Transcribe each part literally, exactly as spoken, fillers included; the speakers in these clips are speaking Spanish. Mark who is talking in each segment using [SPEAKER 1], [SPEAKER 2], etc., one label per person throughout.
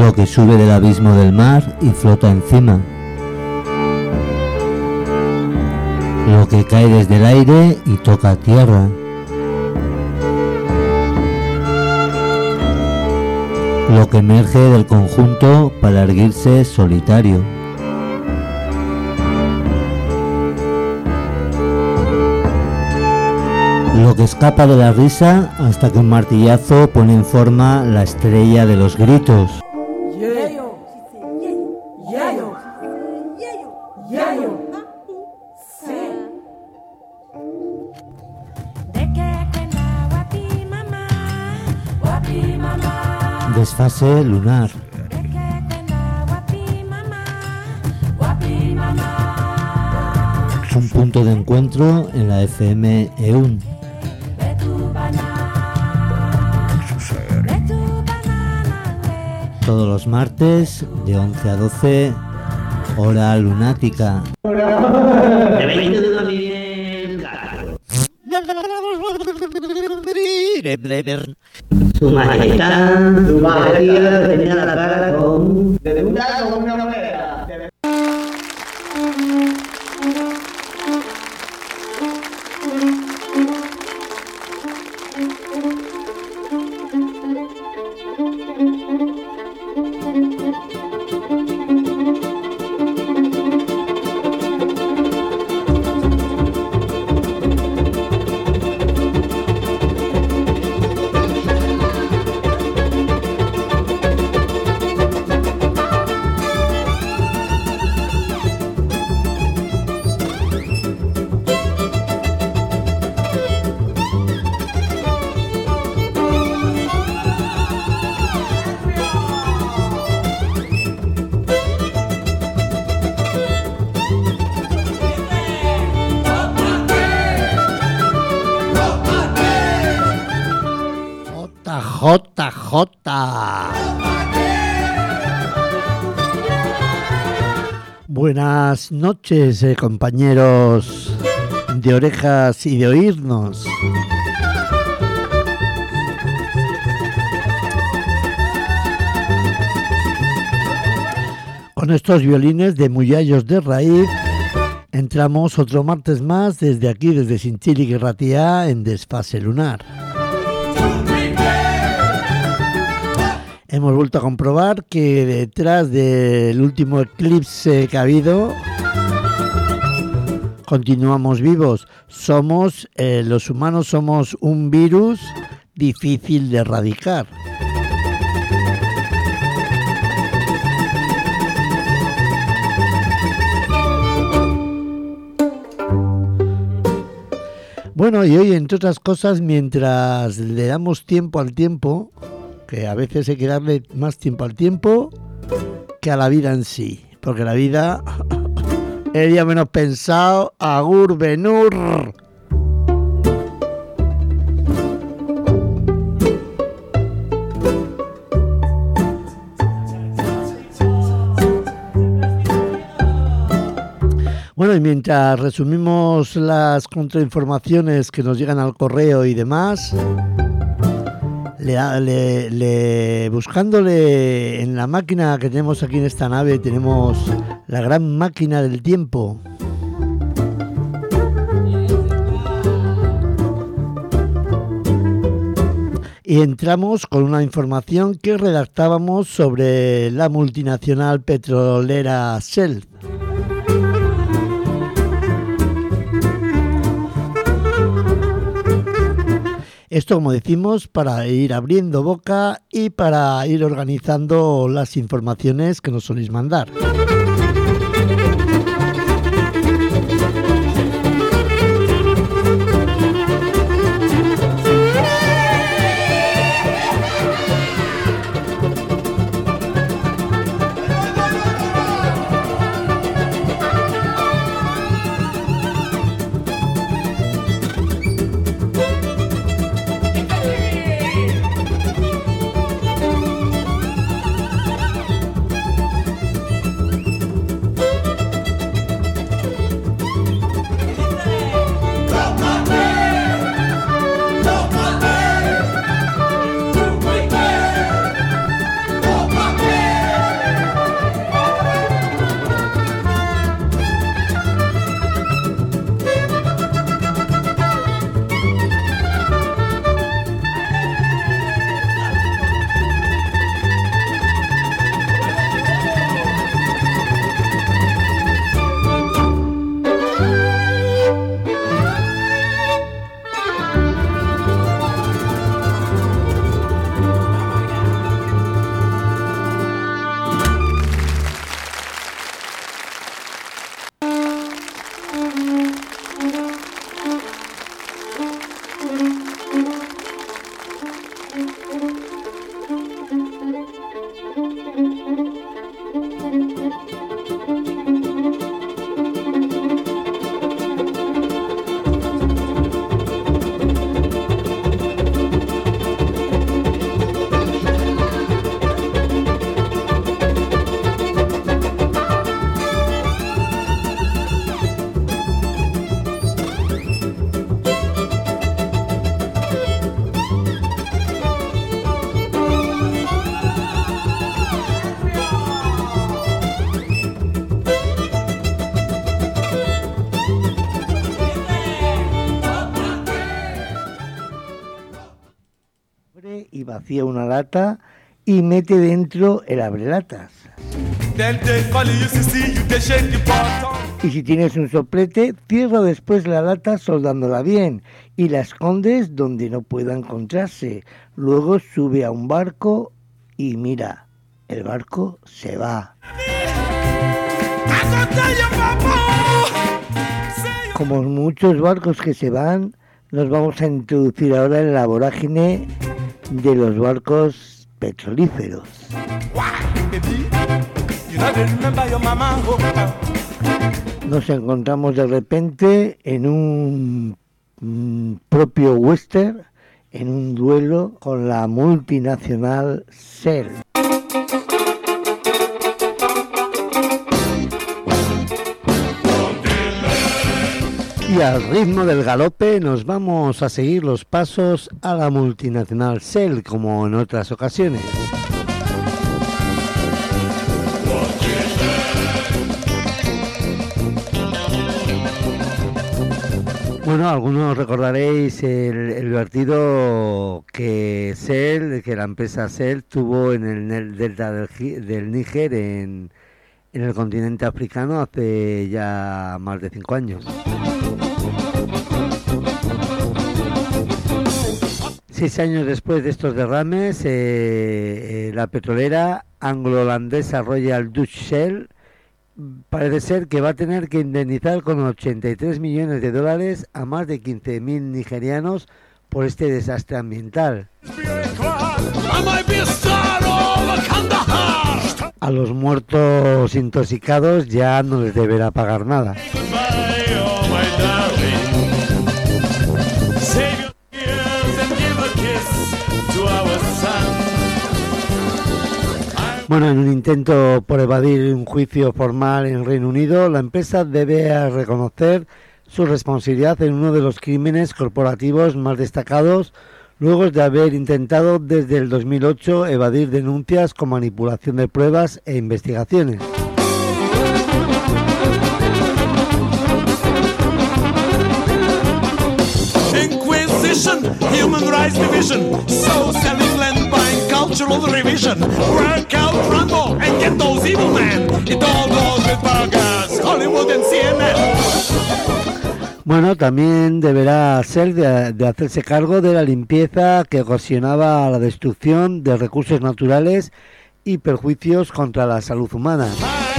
[SPEAKER 1] Lo que sube del abismo del mar y flota encima. Lo que cae desde el aire y toca tierra. Lo que emerge del conjunto para erguirse solitario. Lo que escapa de la risa hasta que un martillazo pone en forma la estrella de los gritos. Desfase lunar. Un punto de encuentro en la F M E U N. Todos los martes de once a doce, hora lunática.
[SPEAKER 2] Su majestad, su majestad tenía la cara con... de un lado con una moneda.
[SPEAKER 3] J J. Buenas noches, eh, compañeros de orejas y de oírnos. Con estos violines de Muyallos de raíz entramos otro martes más desde aquí, desde Sinchílic y Ratia, en Desfase Lunar. Hemos vuelto a comprobar que detrás del último eclipse que ha habido, continuamos vivos. Somos, eh, los humanos somos un virus difícil de erradicar. Bueno, y hoy, entre otras cosas, mientras le damos tiempo al tiempo, que a veces hay que darle más tiempo al tiempo que a la vida en sí, porque la vida el día menos pensado, agur benur. Bueno, y mientras resumimos las contrainformaciones que nos llegan al correo y demás, Le, le, le, buscándole en la máquina que tenemos aquí en esta nave, tenemos la gran máquina del tiempo. Y entramos con una información que redactábamos sobre la multinacional petrolera Shell. Esto, como decimos, para ir abriendo boca y para ir organizando las informaciones que nos soléis mandar. vacía una lata y mete dentro el abrelatas. Y si tienes un soplete, cierra después la lata soldándola bien y la escondes donde no pueda encontrarse. Luego sube a un barco y mira, el barco se va. Como muchos barcos que se van, nos vamos a introducir ahora en la vorágine de los barcos petrolíferos. Nos encontramos de repente en un mm, propio western, en un duelo con la multinacional Shell. Y al ritmo del galope nos vamos a seguir los pasos a la multinacional Shell, como en otras ocasiones. Bueno, algunos recordaréis el, el vertido que Shell, que la empresa Shell tuvo en el, en el delta del, del Níger, en, en el continente africano, hace ya más de cinco años. Seis años después de estos derrames, eh, eh, la petrolera anglo-holandesa Royal Dutch Shell parece ser que va a tener que indemnizar con ochenta y tres millones de dólares a más de quince mil nigerianos por este desastre ambiental. A los muertos intoxicados ya no les deberá pagar nada. Bueno, en un intento por evadir un juicio formal en Reino Unido, la empresa debe reconocer su responsabilidad en uno de los crímenes corporativos más destacados, luego de haber intentado desde el dos mil ocho evadir denuncias con manipulación de pruebas e investigaciones.
[SPEAKER 4] Inquisition, Human Rights Division, Social England buying cultural revision, work out Rambo and get those evil men, it all goes with burgers, Hollywood and C N N.
[SPEAKER 3] Bueno, también deberá ser de, de hacerse cargo de la limpieza que ocasionaba la destrucción de recursos naturales y perjuicios contra la salud humana.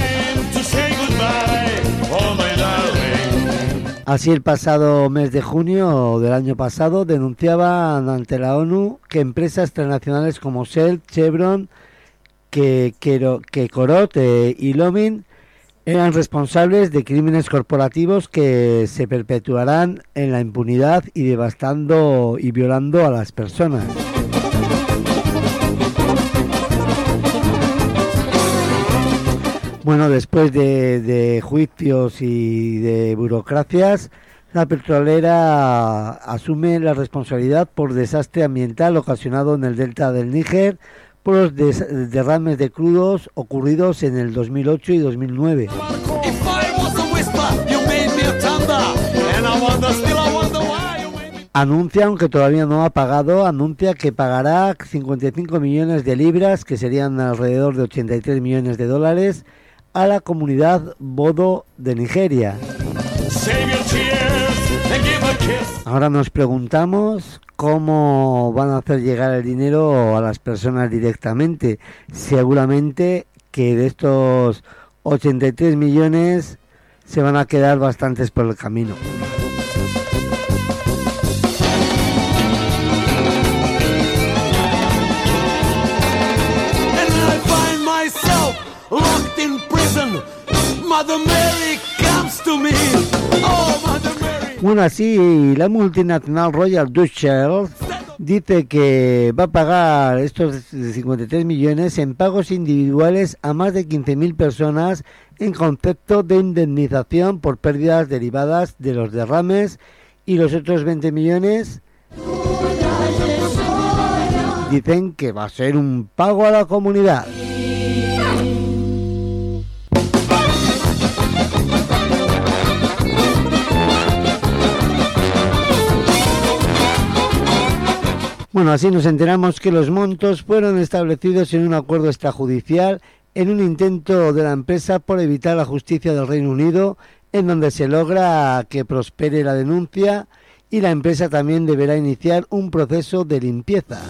[SPEAKER 3] Así, el pasado mes de junio del año pasado denunciaban ante la ONU que empresas transnacionales como Shell, Chevron, que, que, que Corot eh, y Lomin eran responsables de crímenes corporativos que se perpetuarán en la impunidad y devastando y violando a las personas. Bueno, después de, de juicios y de burocracias, la petrolera asume la responsabilidad por desastre ambiental ocasionado en el delta del Níger por los des- derrames de crudos ocurridos en el dos mil ocho y dos mil nueve. Anuncia, aunque todavía no ha pagado, anuncia que pagará cincuenta y cinco millones de libras, que serían alrededor de ochenta y tres millones de dólares, a la comunidad Bodo de Nigeria. Ahora nos preguntamos cómo van a hacer llegar el dinero a las personas directamente. Seguramente que de estos ochenta y tres millones se van a quedar bastantes por el camino.
[SPEAKER 4] Locked in prison, Mother Mary comes to me. Oh, Mother Mary.
[SPEAKER 3] Bueno, así la multinacional Royal Dutch Shell dice que va a pagar estos cincuenta y tres millones en pagos individuales a más de quince mil personas en concepto de indemnización por pérdidas derivadas de los derrames, y los otros veinte millones dicen que va a ser un pago a la comunidad. Bueno, así nos enteramos que los montos fueron establecidos en un acuerdo extrajudicial en un intento de la empresa por evitar la justicia del Reino Unido, en donde se logra que prospere la denuncia y la empresa también deberá iniciar un proceso de limpieza.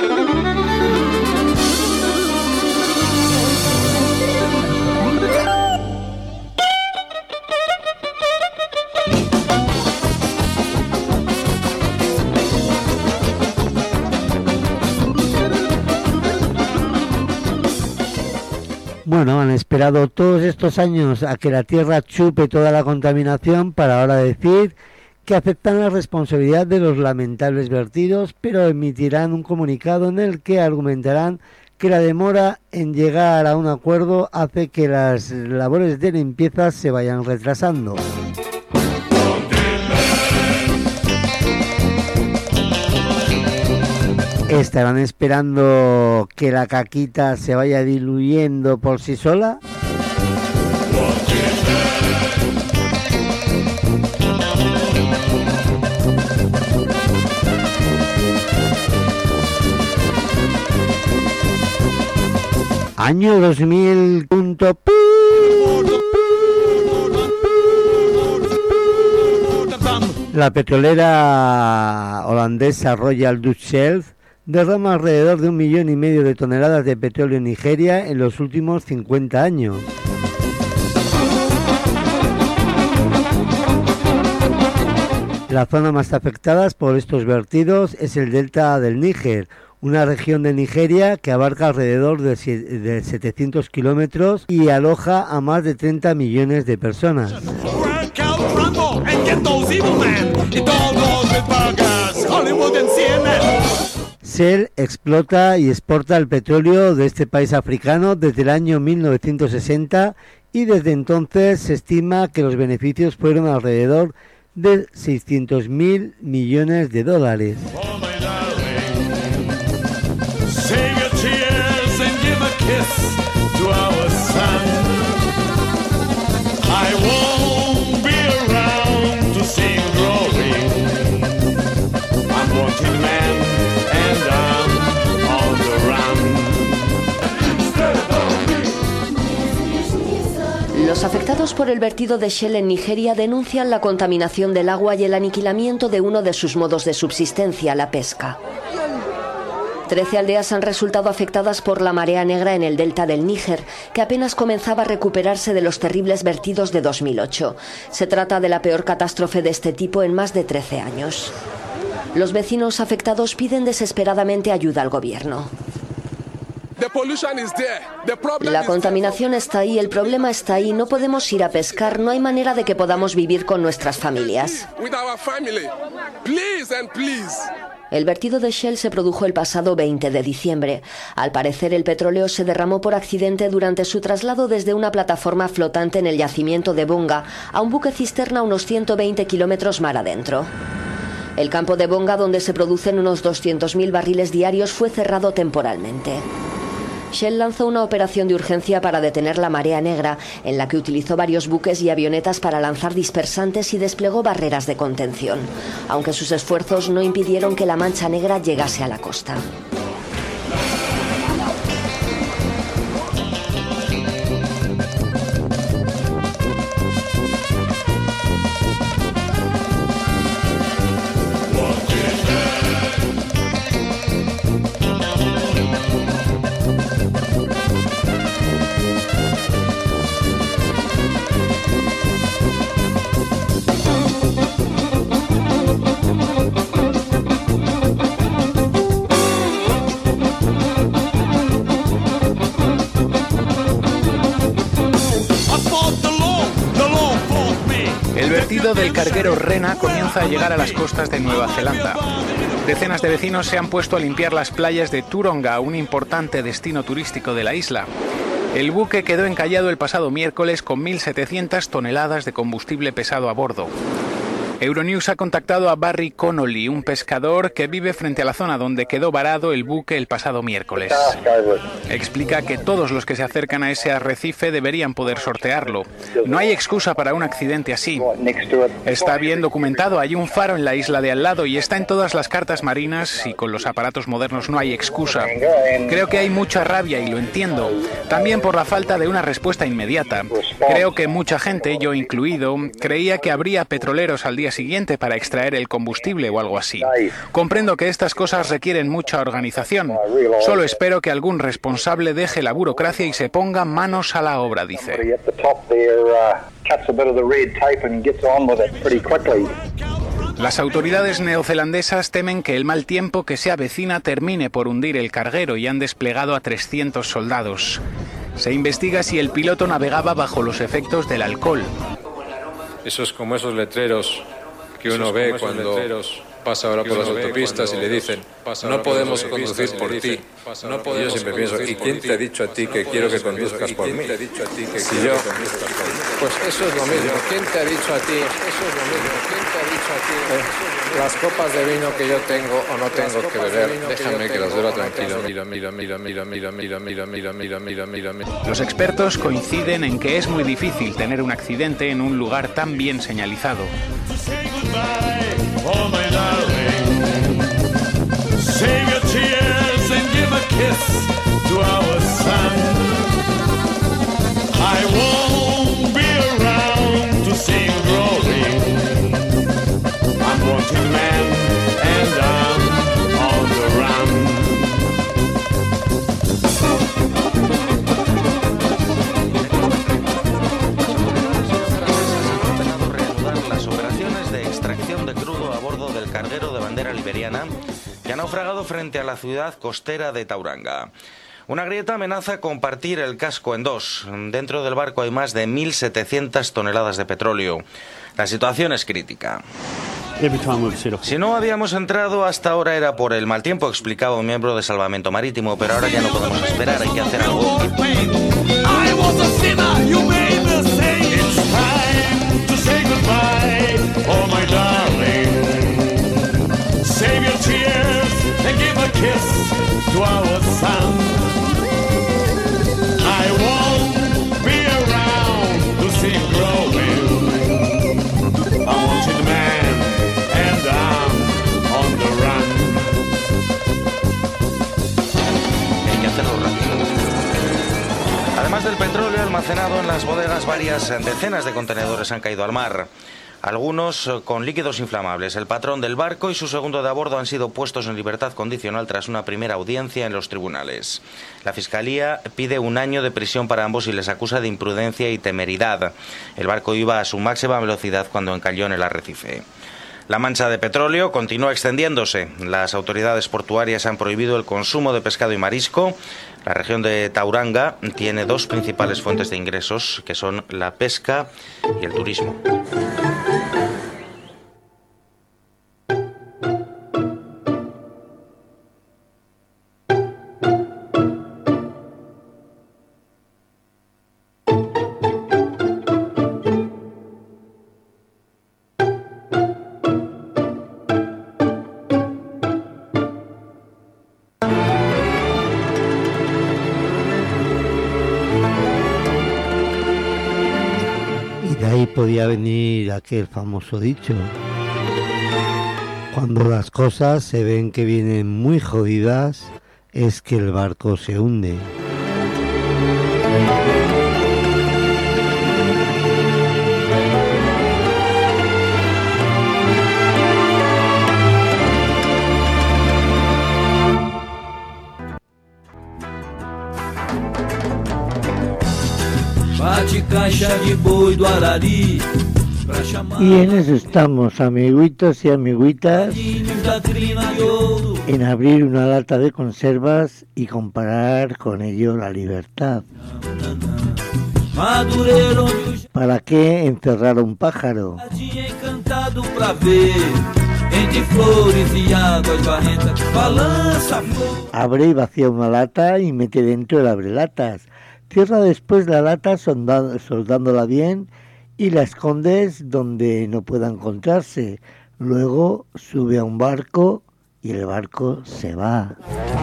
[SPEAKER 3] Bueno, han esperado todos estos años a que la Tierra chupe toda la contaminación para ahora decir que aceptan la responsabilidad de los lamentables vertidos, pero emitirán un comunicado en el que argumentarán que la demora en llegar a un acuerdo hace que las labores de limpieza se vayan retrasando. ¿Estarán esperando que la caquita se vaya diluyendo por sí sola? Año dos mil. Punto. La petrolera holandesa Royal Dutch Shell derrama alrededor de un millón y medio de toneladas de petróleo en Nigeria en los últimos cincuenta años. La zona más afectada por estos vertidos es el delta del Níger, una región de Nigeria que abarca alrededor de setecientos kilómetros y aloja a más de treinta millones de personas. Shell explota y exporta el petróleo de este país africano desde el año mil novecientos sesenta y desde entonces se estima que los beneficios fueron alrededor de seiscientos mil millones de dólares.
[SPEAKER 5] Los afectados por el vertido de Shell en Nigeria denuncian la contaminación del agua y el aniquilamiento de uno de sus modos de subsistencia, la pesca. Trece aldeas han resultado afectadas por la marea negra en el delta del Níger, que apenas comenzaba a recuperarse de los terribles vertidos de dos mil ocho. Se trata de la peor catástrofe de este tipo en más de trece años. Los vecinos afectados piden desesperadamente ayuda al gobierno. La contaminación está ahí, el problema está ahí, no podemos ir a pescar, no hay manera de que podamos vivir con nuestras familias. El vertido de Shell se produjo el pasado veinte de diciembre. Al parecer, el petróleo se derramó por accidente durante su traslado desde una plataforma flotante en el yacimiento de Bonga a un buque cisterna unos ciento veinte kilómetros mar adentro. El campo de Bonga, donde se producen unos doscientos mil barriles diarios, fue cerrado temporalmente. Shell lanzó una operación de urgencia para detener la marea negra, en la que utilizó varios buques y avionetas para lanzar dispersantes y desplegó barreras de contención, aunque sus esfuerzos no impidieron que la mancha negra llegase a la costa.
[SPEAKER 6] El vertido del carguero Rena comienza a llegar a las costas de Nueva Zelanda. Decenas de vecinos se han puesto a limpiar las playas de Turonga, un importante destino turístico de la isla. El buque quedó encallado el pasado miércoles con mil setecientas toneladas de combustible pesado a bordo. Euronews ha contactado a Barry Connolly, un pescador que vive frente a la zona donde quedó varado el buque el pasado miércoles. Explica que todos los que se acercan a ese arrecife deberían poder sortearlo. No hay excusa para un accidente así. Está bien documentado, hay un faro en la isla de al lado y está en todas las cartas marinas y con los aparatos modernos no hay excusa. Creo que hay mucha rabia y lo entiendo. También por la falta de una respuesta inmediata. Creo que mucha gente, yo incluido, creía que habría petroleros al día siguiente para extraer el combustible o algo así. Comprendo que estas cosas requieren mucha organización. Solo espero que algún responsable deje la burocracia y se ponga manos a la obra, dice. Las autoridades neozelandesas temen que el mal tiempo que se avecina termine por hundir el carguero y han desplegado a trescientos soldados. Se investiga si el piloto navegaba bajo los efectos del alcohol.
[SPEAKER 7] Eso es como esos letreros que uno ve cuando pasa ahora por las autopistas y le dicen no podemos conducir por ti. Yo siempre pienso, ¿y quién te ha dicho a ti que quiero que conduzcas por mí? Si yo, pues eso es lo mismo. ¿Quién te ha dicho a ti? Eso es lo mismo. ¿Quién te ha dicho a ti? Las copas de vino que yo tengo o no tengo que beber, déjame que las beba tranquilo. Mira, mira, mira, mira, mira, mira, mira, mira, mira, mira, mira, mira.
[SPEAKER 6] Los expertos coinciden en que es muy difícil tener un accidente en un lugar tan bien señalizado.
[SPEAKER 4] Oh my darling, save your tears and give a kiss to our son. I won't be around to see you growing. I'm wanted man and I'm on the run.
[SPEAKER 8] Las operaciones de extracción de crudo a bordo del carguero de bandera liberiana que ha naufragado frente a la ciudad costera de Tauranga. Una grieta amenaza con partir el casco en dos. Dentro del barco hay más de mil setecientas toneladas de petróleo. La situación es crítica. Si no habíamos entrado hasta ahora era por el mal tiempo, explicaba un miembro de Salvamento Marítimo, pero ahora ya no podemos esperar, hay que hacer algo.
[SPEAKER 4] Oh my darling, save your tears and give a kiss to our son. I won't be around to see him growing. I want you the man and I'm on the run.
[SPEAKER 8] Hay que hacerlo rápido. Además del petróleo almacenado en las bodegas, varias decenas de contenedores han caído al mar. Algunos con líquidos inflamables. El patrón del barco y su segundo de a bordo han sido puestos en libertad condicional tras una primera audiencia en los tribunales. La Fiscalía pide un año de prisión para ambos y les acusa de imprudencia y temeridad. El barco iba a su máxima velocidad cuando encalló en el arrecife. La mancha de petróleo continúa extendiéndose. Las autoridades portuarias han prohibido el consumo de pescado y marisco. La región de Tauranga tiene dos principales fuentes de ingresos, que son la pesca y el turismo.
[SPEAKER 3] Podía venir aquel famoso dicho: cuando las cosas se ven que vienen muy jodidas, es que el barco se hunde. Y en eso estamos, amiguitos y amiguitas, en abrir una lata de conservas y comparar con ello la libertad. ¿Para qué encerrar a un pájaro? Abre y vacía una lata y mete dentro el abrelatas. Cierra después la lata soldándola bien y la escondes donde no pueda encontrarse. Luego sube a un barco y el barco se va.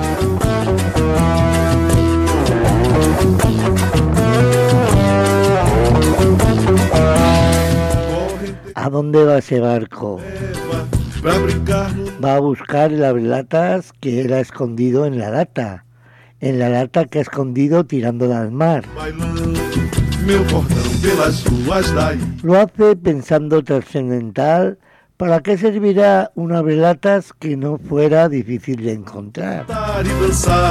[SPEAKER 3] ¿A dónde va ese barco? Va a buscar el abrelatas que él ha escondido en la lata. En la lata que ha escondido tirándola al mar. Lo hace pensando trascendental. ¿Para qué servirá un abrelatas que no fuera difícil de encontrar?
[SPEAKER 9] Balança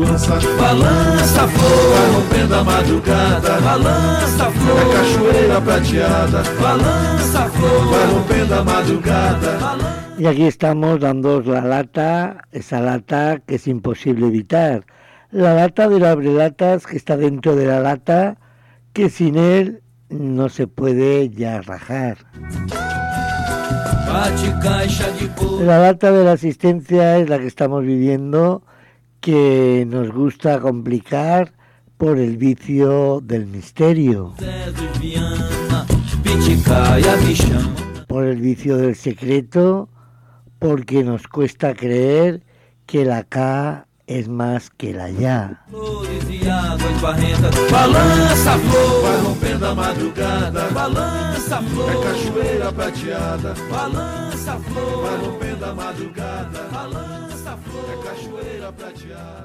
[SPEAKER 9] flor, vai rompendo a madrugada. Balança flor, é cachoeira prateada. Balança flor, vai rompendo a madrugada.
[SPEAKER 3] Y aquí estamos dando la lata, esa lata que es imposible evitar. La lata del abrelatas que está dentro de la lata, que sin él no se puede ya rajar. La lata de la asistencia es la que estamos viviendo, que nos gusta complicar por el vicio del misterio, por el vicio del secreto, porque nos cuesta creer que la K es más que la ya.
[SPEAKER 9] Balança flor, vai rompendo a madrugada. Balança flor, é cachoeira prateada. Balança flor, vai rompendo a madrugada. Balança flor, é cachoeira prateada.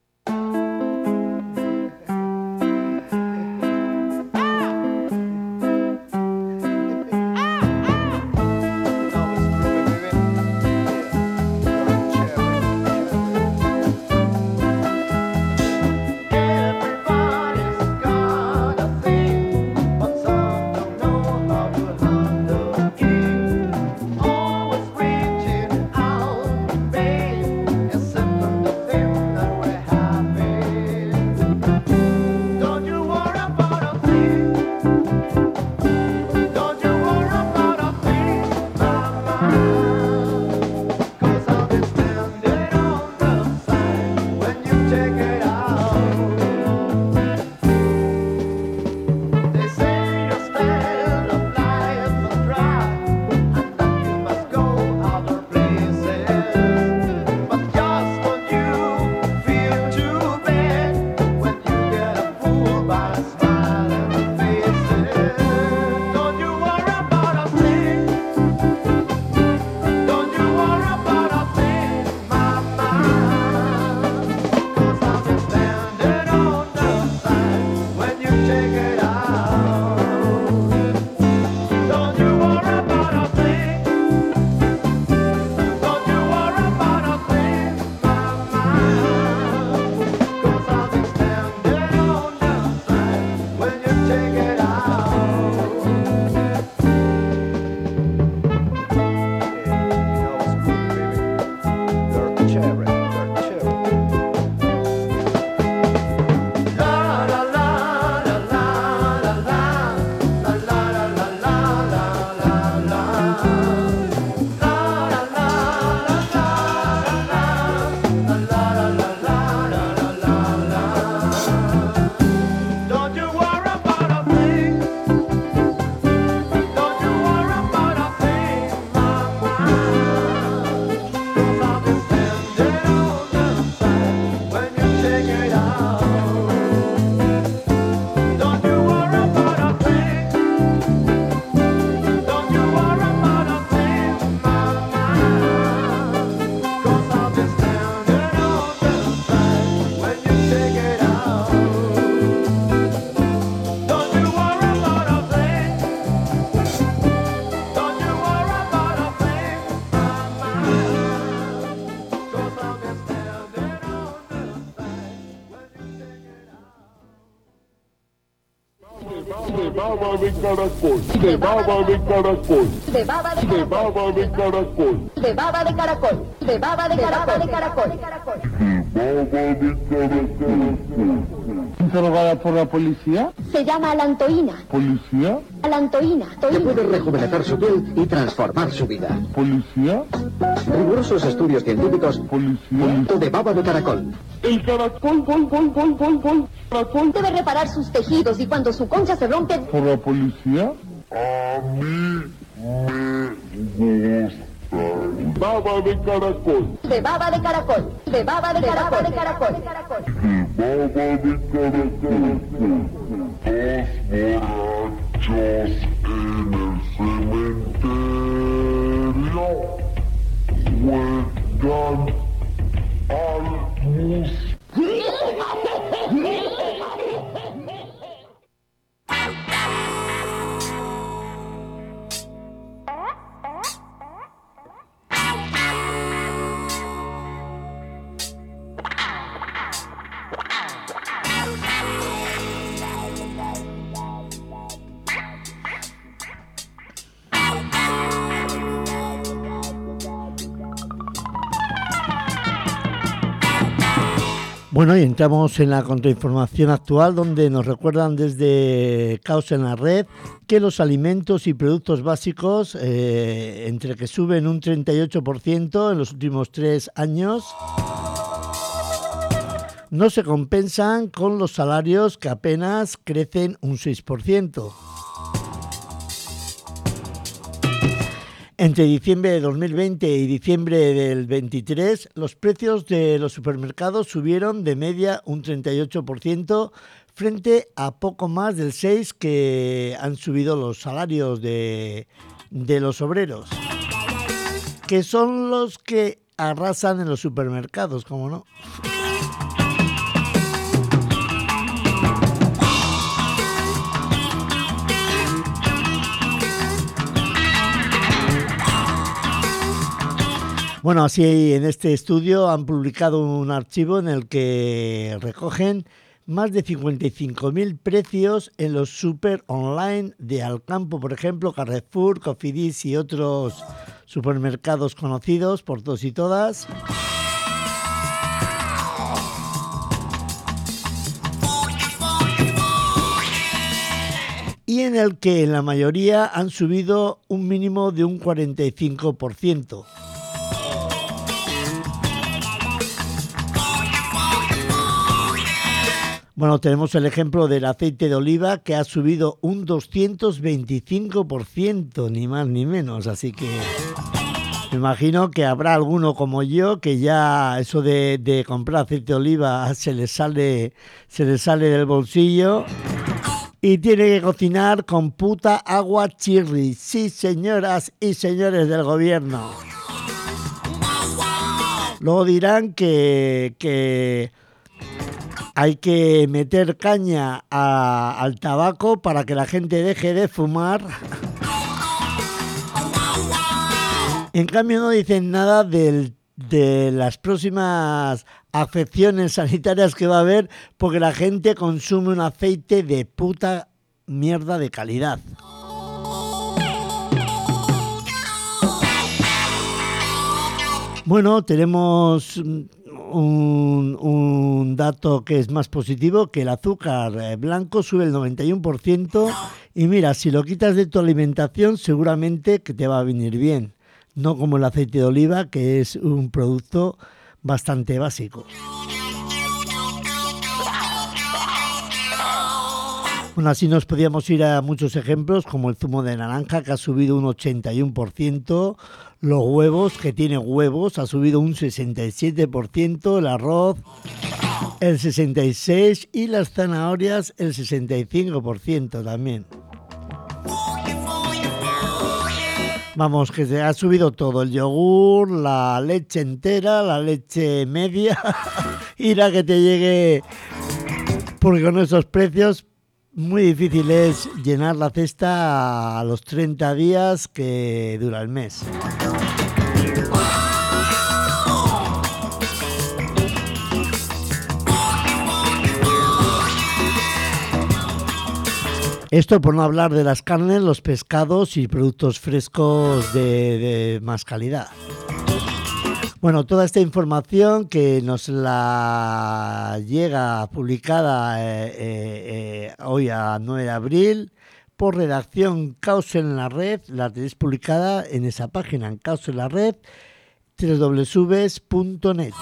[SPEAKER 10] baba de caracol, de baba de caracol,
[SPEAKER 11] de baba de
[SPEAKER 10] de baba de caracol,
[SPEAKER 11] de baba de caracol, de baba de caracol, de caracol.
[SPEAKER 10] ¿Interrogada por la policía?
[SPEAKER 11] Se llama alantoína.
[SPEAKER 10] ¿Policía?
[SPEAKER 11] Alantoína.
[SPEAKER 12] Que puede rejuvenecer su piel y transformar su vida.
[SPEAKER 10] ¿Policía?
[SPEAKER 12] Rigurosos estudios científicos.
[SPEAKER 10] ¿Policía?
[SPEAKER 12] De baba de caracol.
[SPEAKER 10] El caracol, gol, gol, gol, gol, gol, caracol.
[SPEAKER 11] Debe reparar sus tejidos y cuando su concha se rompe...
[SPEAKER 10] ¿Por la policía? A mí me gusta. Baba de caracol.
[SPEAKER 11] De baba de caracol. De baba de caracol. De caracol. De caracol.
[SPEAKER 10] De baba de caracol. Dos borrachos en el cementerio juegan al mus.
[SPEAKER 3] Bueno, y entramos en la contrainformación actual, donde nos recuerdan desde Caos en la Red que los alimentos y productos básicos, eh, entre que suben un treinta y ocho por ciento en los últimos tres años, no se compensan con los salarios, que apenas crecen un seis por ciento. Entre diciembre de dos mil veinte y diciembre del veintitrés, los precios de los supermercados subieron de media un treinta y ocho por ciento frente a poco más del seis por ciento que han subido los salarios de, de los obreros, que son los que arrasan en los supermercados, ¿cómo no? Bueno, así en este estudio han publicado un archivo en el que recogen más de cincuenta y cinco mil precios en los super online de Alcampo, por ejemplo, Carrefour, Cofidis y otros supermercados conocidos por todos y todas. Y en el que en la mayoría han subido un mínimo de un cuarenta y cinco por ciento. Bueno, tenemos el ejemplo del aceite de oliva, que ha subido un doscientos veinticinco por ciento, ni más ni menos. Así que me imagino que habrá alguno como yo que ya eso de, de comprar aceite de oliva se le sale, se le sale del bolsillo y tiene que cocinar con puta agua chirri. Sí, señoras y señores del gobierno. Luego dirán que... que hay que meter caña a, al tabaco para que la gente deje de fumar. En cambio no dicen nada del, de las próximas afecciones sanitarias que va a haber porque la gente consume un aceite de puta mierda de calidad. Bueno, tenemos un, un dato que es más positivo, que el azúcar blanco sube el noventa y uno por ciento y mira, si lo quitas de tu alimentación seguramente que te va a venir bien, no como el aceite de oliva, que es un producto bastante básico. Bueno, así nos podíamos ir a muchos ejemplos, como el zumo de naranja, que ha subido un ochenta y uno por ciento, los huevos, que tiene huevos, ha subido un sesenta y siete por ciento, el arroz el sesenta y seis por ciento y las zanahorias el sesenta y cinco por ciento también. Vamos, que se ha subido todo, el yogur, la leche entera, la leche media, ir a que te llegue, porque con esos precios muy difícil es llenar la cesta a los treinta días que dura el mes. Esto por no hablar de las carnes, los pescados y productos frescos de, de más calidad. Bueno, toda esta información que nos la llega publicada eh, eh, hoy a nueve de abril por redacción Caos en la Red, la tenéis publicada en esa página, en Caos en la Red, doble u doble u doble u punto net.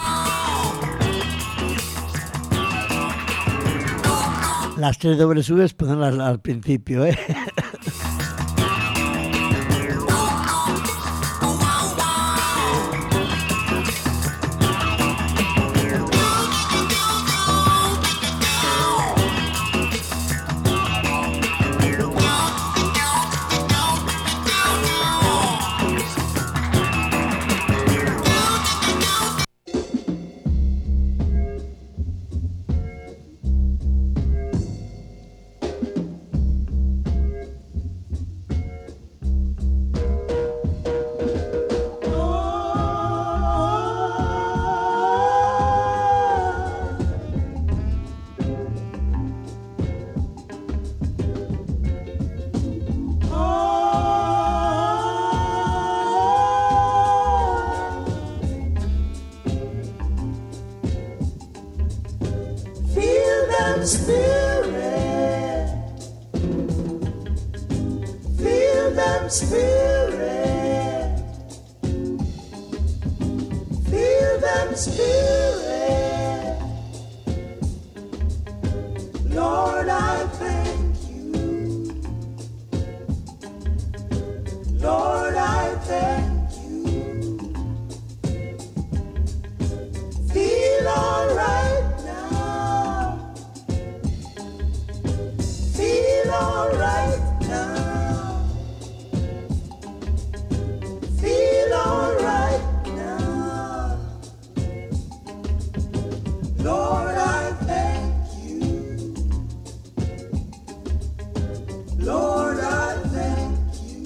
[SPEAKER 3] Las tres doble u, ponerlas al principio, ¿eh?
[SPEAKER 13] that spirit. Feel that spirit. Feel that spirit. Lord, I thank you. Lord, I thank you. Feel alright now. Feel alright now. Feel alright now. Lord, I thank you. Lord, I thank you.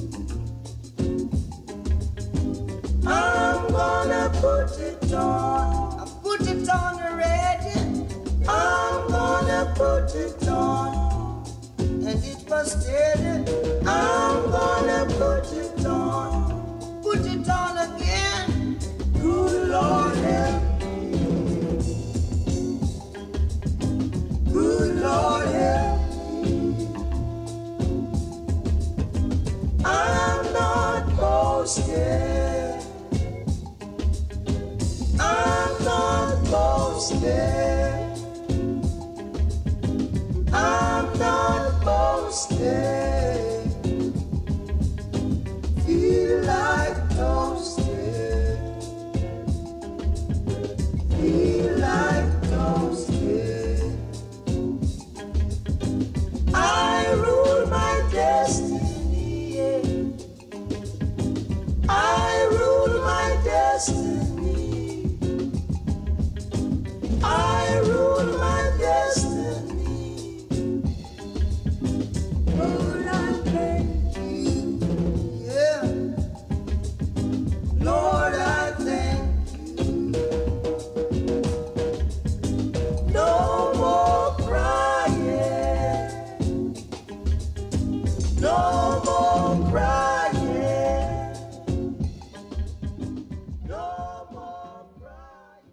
[SPEAKER 13] I'm gonna put it on. I put it on already. I'm gonna put it on. And it was steady. I'm gonna put it on. Put it on again. Good Lord help me. Good Lord help me. I'm not boasting. I'm not boasting. I'm not boasting. Feel like toasting. Feel like toasting. I rule my destiny. Yeah. I rule my destiny. I rule my destiny. Lord, I thank you. Yeah. Lord, I thank you. No more crying. No more crying. No more crying.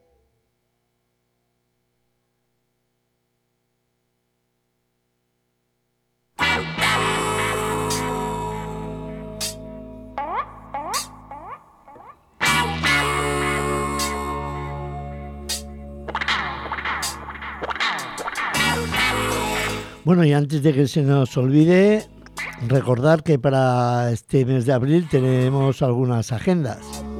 [SPEAKER 3] Bueno, y antes de que se nos olvide, recordar que para este mes de abril tenemos algunas agendas.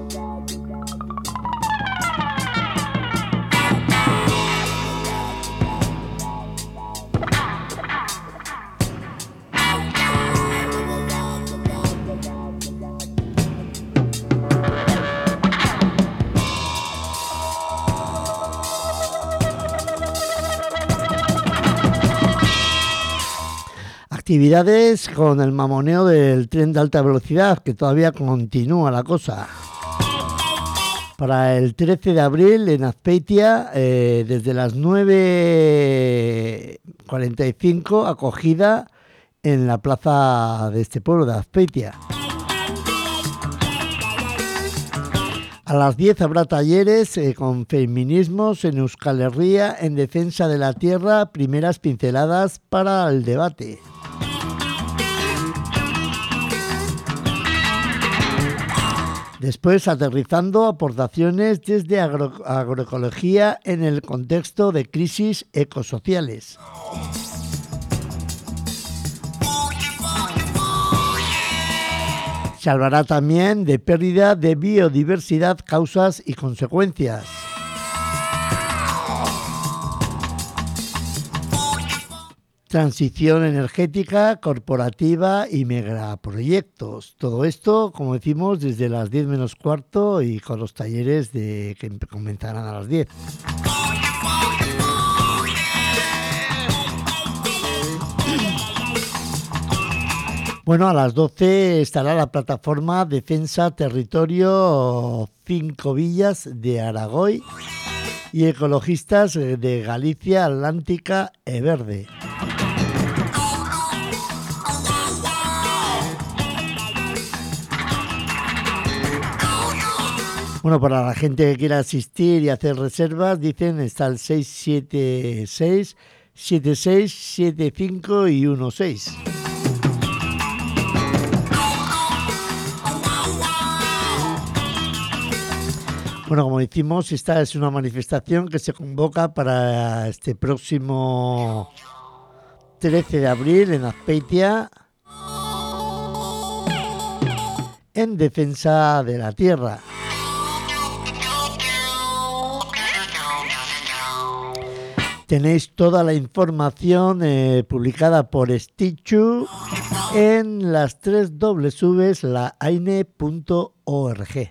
[SPEAKER 3] Actividades con el mamoneo del tren de alta velocidad, que todavía continúa la cosa. Para el trece de abril en Azpeitia, eh, desde las nueve cuarenta y cinco, acogida en la plaza de este pueblo de Azpeitia. A las diez habrá talleres eh, con feminismos en Euskal Herria en defensa de la tierra, primeras pinceladas para el debate. Después, aterrizando aportaciones desde agro, agroecología en el contexto de crisis ecosociales. Se hablará también de pérdida de biodiversidad, causas y consecuencias. Transición energética, corporativa y megaproyectos. Todo esto, como decimos, desde las diez menos cuarto y con los talleres de, que comenzarán a las diez. Bueno, a las doce estará la plataforma Defensa Territorio Cinco Villas de Aragoy y ecologistas de Galicia, Atlántica e Verde. Bueno, para la gente que quiera asistir y hacer reservas, dicen, está el seis siete seis, siete seis siete cinco y uno seis. Bueno, como decimos, esta es una manifestación que se convoca para este próximo trece de abril en Azpeitia, en defensa de la tierra. Tenéis toda la información eh, publicada por Stichu en las tres dobles u's la aine punto org.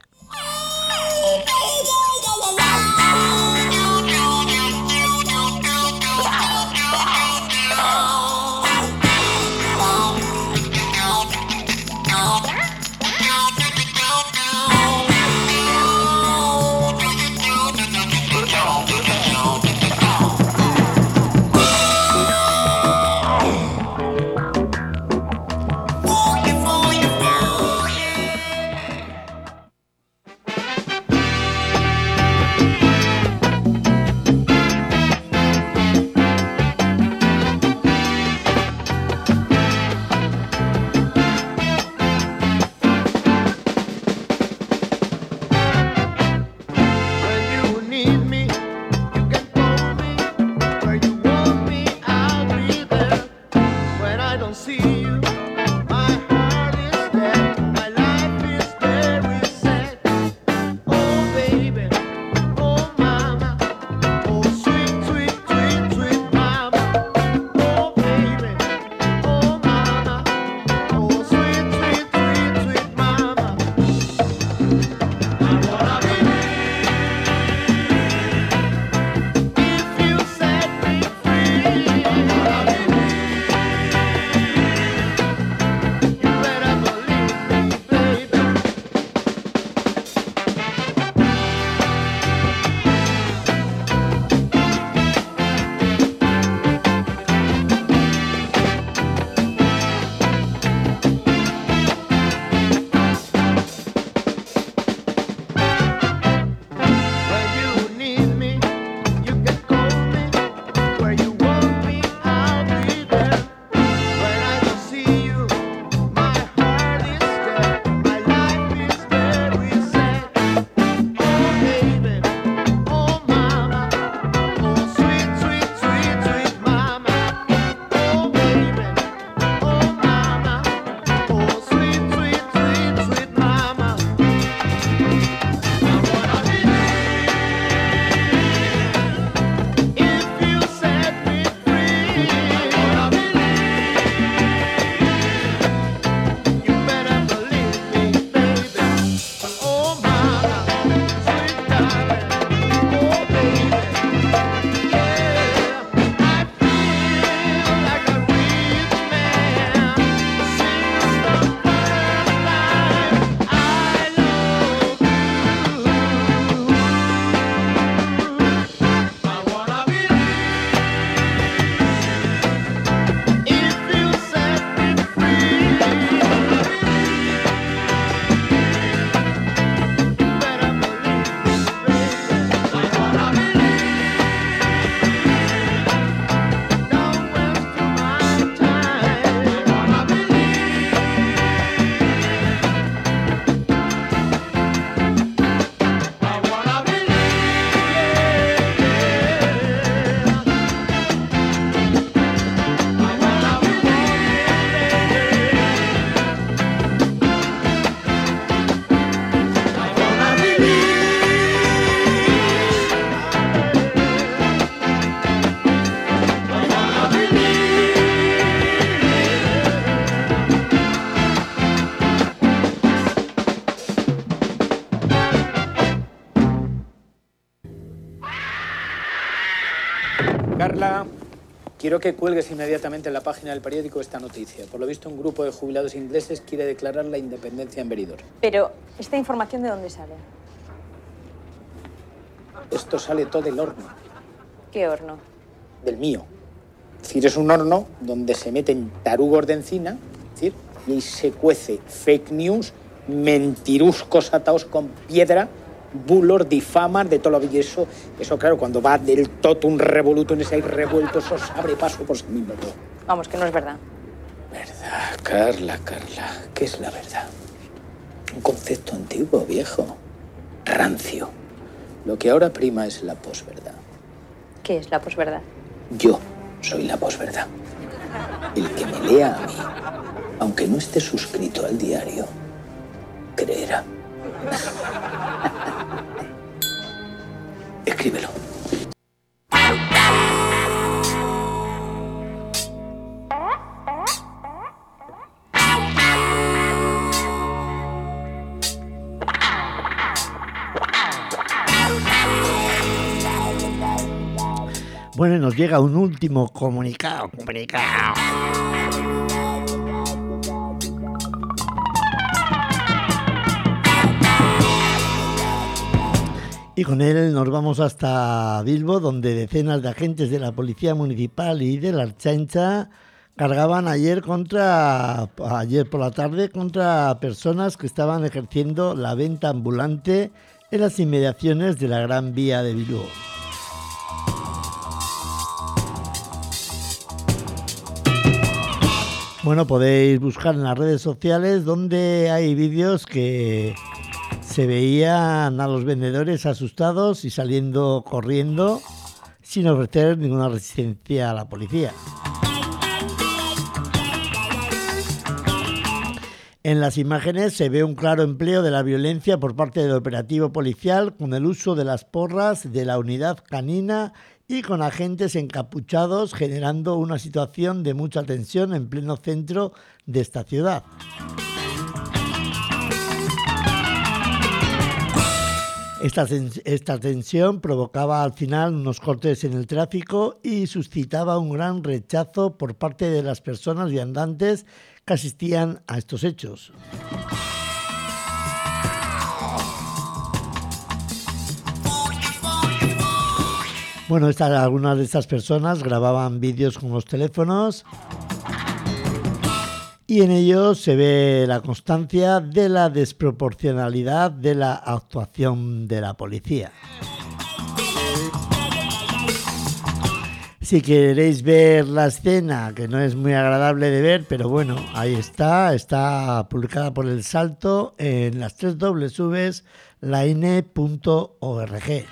[SPEAKER 14] Carla, quiero que cuelgues inmediatamente en la página del periódico esta noticia. Por lo visto, un grupo de jubilados ingleses quiere declarar la independencia en Benidorm.
[SPEAKER 15] Pero, ¿esta información de dónde sale?
[SPEAKER 14] Esto sale todo del horno.
[SPEAKER 15] ¿Qué horno?
[SPEAKER 14] Del mío. Es decir, es un horno donde se meten tarugos de encina, es decir, y ahí se cuece fake news, mentiruscos atados con piedra bulos, difaman, de todo lo y eso, eso claro, cuando va del totum revolutum ese ahí revuelto, eso se abre paso por sí mismo.
[SPEAKER 15] Vamos, que no es verdad.
[SPEAKER 14] Verdad, Carla, Carla, ¿qué es la verdad? Un concepto antiguo, viejo, rancio. Lo que ahora prima es la posverdad.
[SPEAKER 15] ¿Qué es la posverdad?
[SPEAKER 14] Yo soy la posverdad. El que me lea a mí, aunque no esté suscrito al diario, creerá. Escríbelo.
[SPEAKER 3] Bueno, nos llega un último comunicado, comunicado. Y con él nos vamos hasta Bilbo, donde decenas de agentes de la Policía Municipal y de la Ertzaintza cargaban ayer contra ayer por la tarde contra personas que estaban ejerciendo la venta ambulante en las inmediaciones de la Gran Vía de Bilbo. Bueno, podéis buscar en las redes sociales donde hay vídeos que se veían a los vendedores asustados y saliendo corriendo sin ofrecer ninguna resistencia a la policía. En las imágenes se ve un claro empleo de la violencia por parte del operativo policial con el uso de las porras de la unidad canina y con agentes encapuchados, generando una situación de mucha tensión en pleno centro de esta ciudad. Esta, esta tensión provocaba al final unos cortes en el tráfico y suscitaba un gran rechazo por parte de las personas viandantes que asistían a estos hechos. Bueno, estas, algunas de estas personas grababan vídeos con los teléfonos y en ellos se ve la constancia de la desproporcionalidad de la actuación de la policía. Si queréis ver la escena, que no es muy agradable de ver, pero bueno, ahí está, está publicada por El Salto en las tres dobles u's la i n e punto org.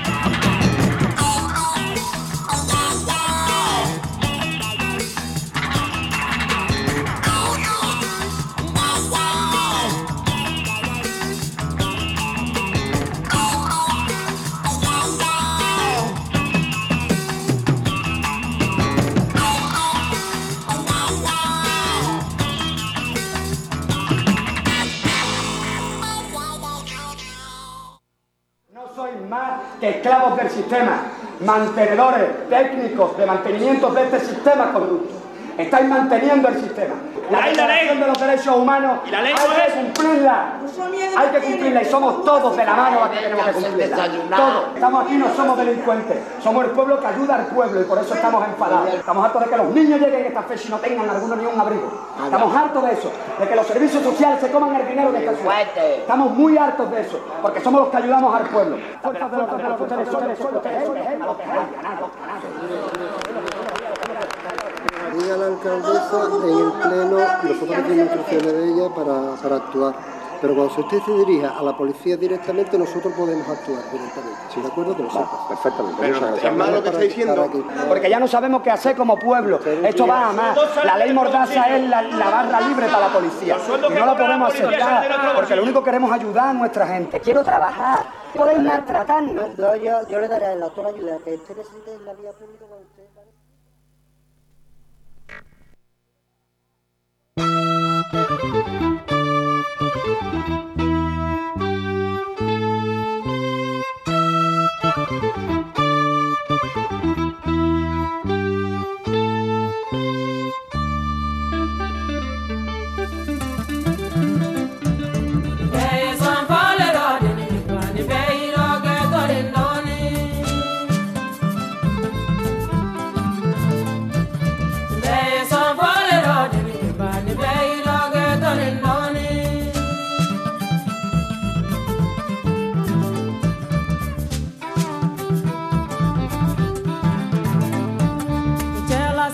[SPEAKER 16] Que esclavos del sistema, mantenedores técnicos de mantenimiento de este sistema corrupto. Estáis manteniendo el sistema. La Declaración de los Derechos Humanos hay que cumplirla. Hay que cumplirla y somos todos de la mano los que tenemos que cumplirla. Todos. Estamos aquí, no somos delincuentes. Somos el pueblo que ayuda al pueblo y por eso estamos enfadados. Estamos hartos de que los niños lleguen a esta fecha y no tengan alguno ni un abrigo. Estamos hartos de eso. De que los servicios sociales se coman el dinero de esta ciudad. Estamos muy hartos de eso. Porque somos los que ayudamos al pueblo. Fuerzas de los ustedes son los que a los que
[SPEAKER 17] Diga la alcaldesa en el pleno, nosotros tenemos instrucciones de ella para, para actuar. Pero cuando usted se dirija a la policía directamente, nosotros podemos actuar directamente. ¿Sí, de acuerdo? Que lo sepas.
[SPEAKER 16] Perfectamente. Pero es malo lo que está diciendo. Porque ya no sabemos qué hacer como pueblo. Esto va a más. La ley Mordaza es la, la barra libre para la policía. Y no la podemos aceptar. Porque lo único que queremos es ayudar a nuestra gente. Quiero trabajar. Podéis maltratarnos.
[SPEAKER 17] Yo, yo, yo le daré la toda ayuda que usted necesite en la vía pública con usted.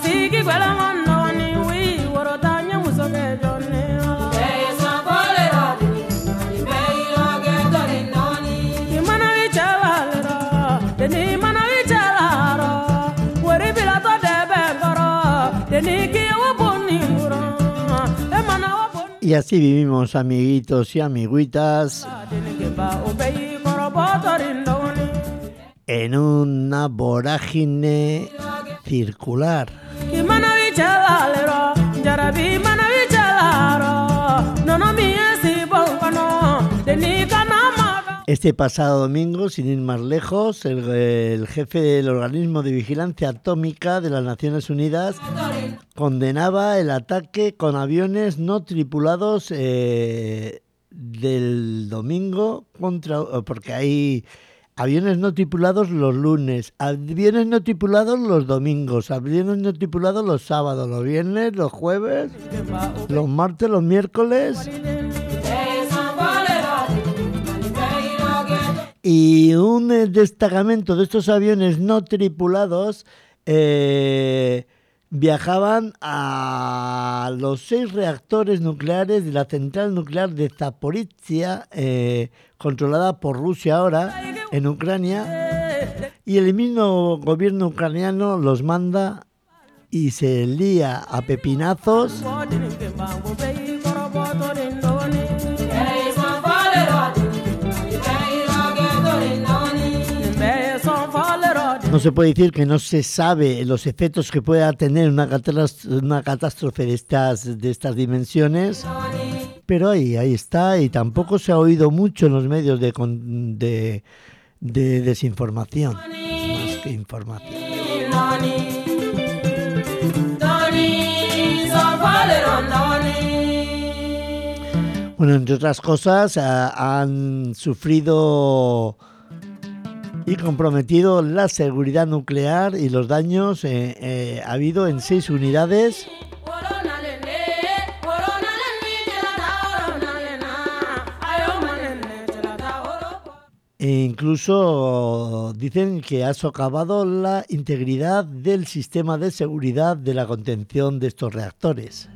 [SPEAKER 3] Y así vivimos, amiguitos y amiguitas, en una vorágine circular. Este pasado domingo, sin ir más lejos, el, el jefe del Organismo de Vigilancia Atómica de las Naciones Unidas condenaba el ataque con aviones no tripulados eh, del domingo, contra, porque hay aviones no tripulados los lunes, aviones no tripulados los domingos, aviones no tripulados los sábados, los viernes, los jueves, los martes, los miércoles. Y un destacamento de estos aviones no tripulados eh, viajaban a los seis reactores nucleares de la central nuclear de Zaporizhia, eh, controlada por Rusia ahora, en Ucrania, y el mismo gobierno ucraniano los manda y se lía a pepinazos No se puede decir que no se sabe los efectos que pueda tener una catástrofe, una catástrofe de estas, de estas dimensiones, pero ahí, ahí está, y tampoco se ha oído mucho en los medios de, de, de desinformación, más que información. Bueno, entre otras cosas, uh, han sufrido y comprometido la seguridad nuclear y los daños eh, eh, ha habido en seis unidades. E incluso dicen que ha socavado la integridad del sistema de seguridad de la contención de estos reactores.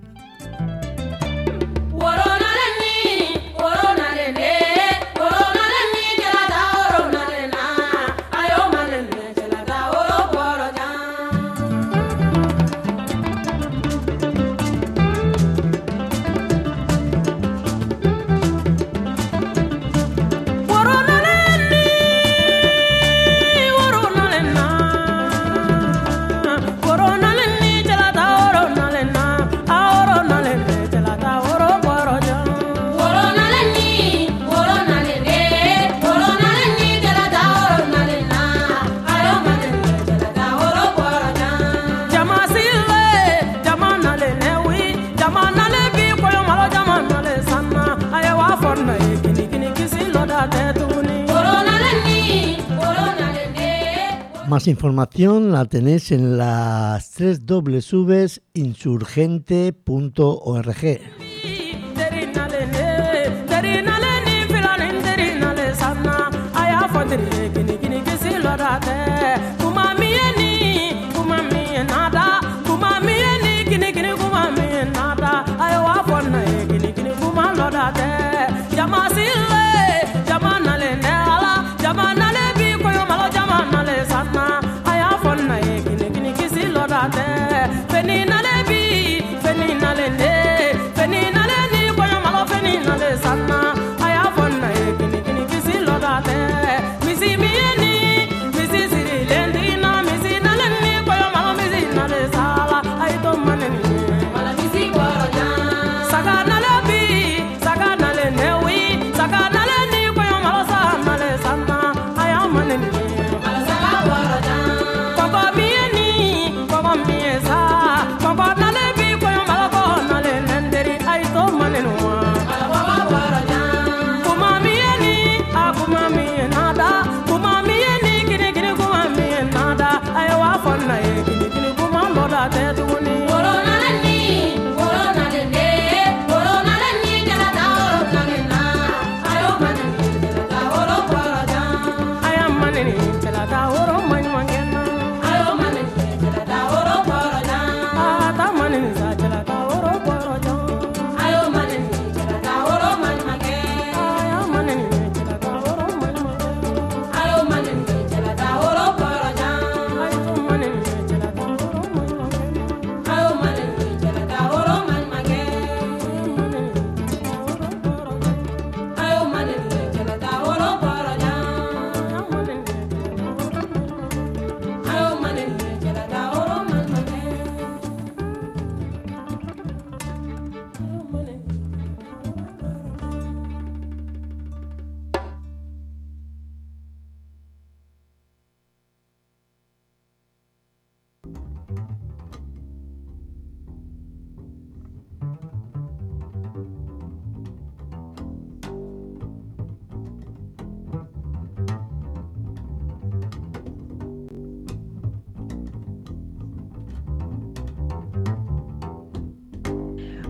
[SPEAKER 3] Más información la tenéis en las tres doble u punto insurgente punto org. Baba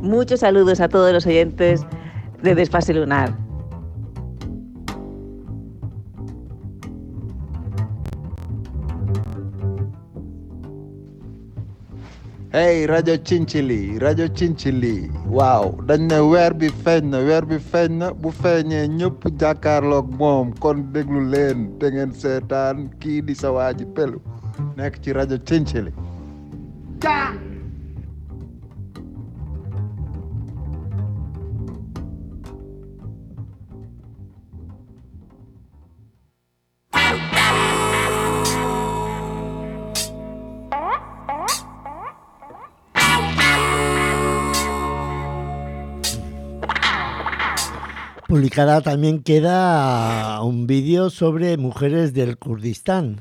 [SPEAKER 18] Muchos saludos a todos los oyentes de Desfase Lunar.
[SPEAKER 19] Hey rajo Chinchili rajo Chinchili waaw dañ ne weer bi feeñ na weer bi feeñ na bu feeñee ñëpp jàkkaarloog moom kon déglu leen te ngeen seetaan kii di sa waa ji pelu nekk ci rajo Chinchili.
[SPEAKER 3] Publicada también queda un vídeo sobre mujeres del Kurdistán.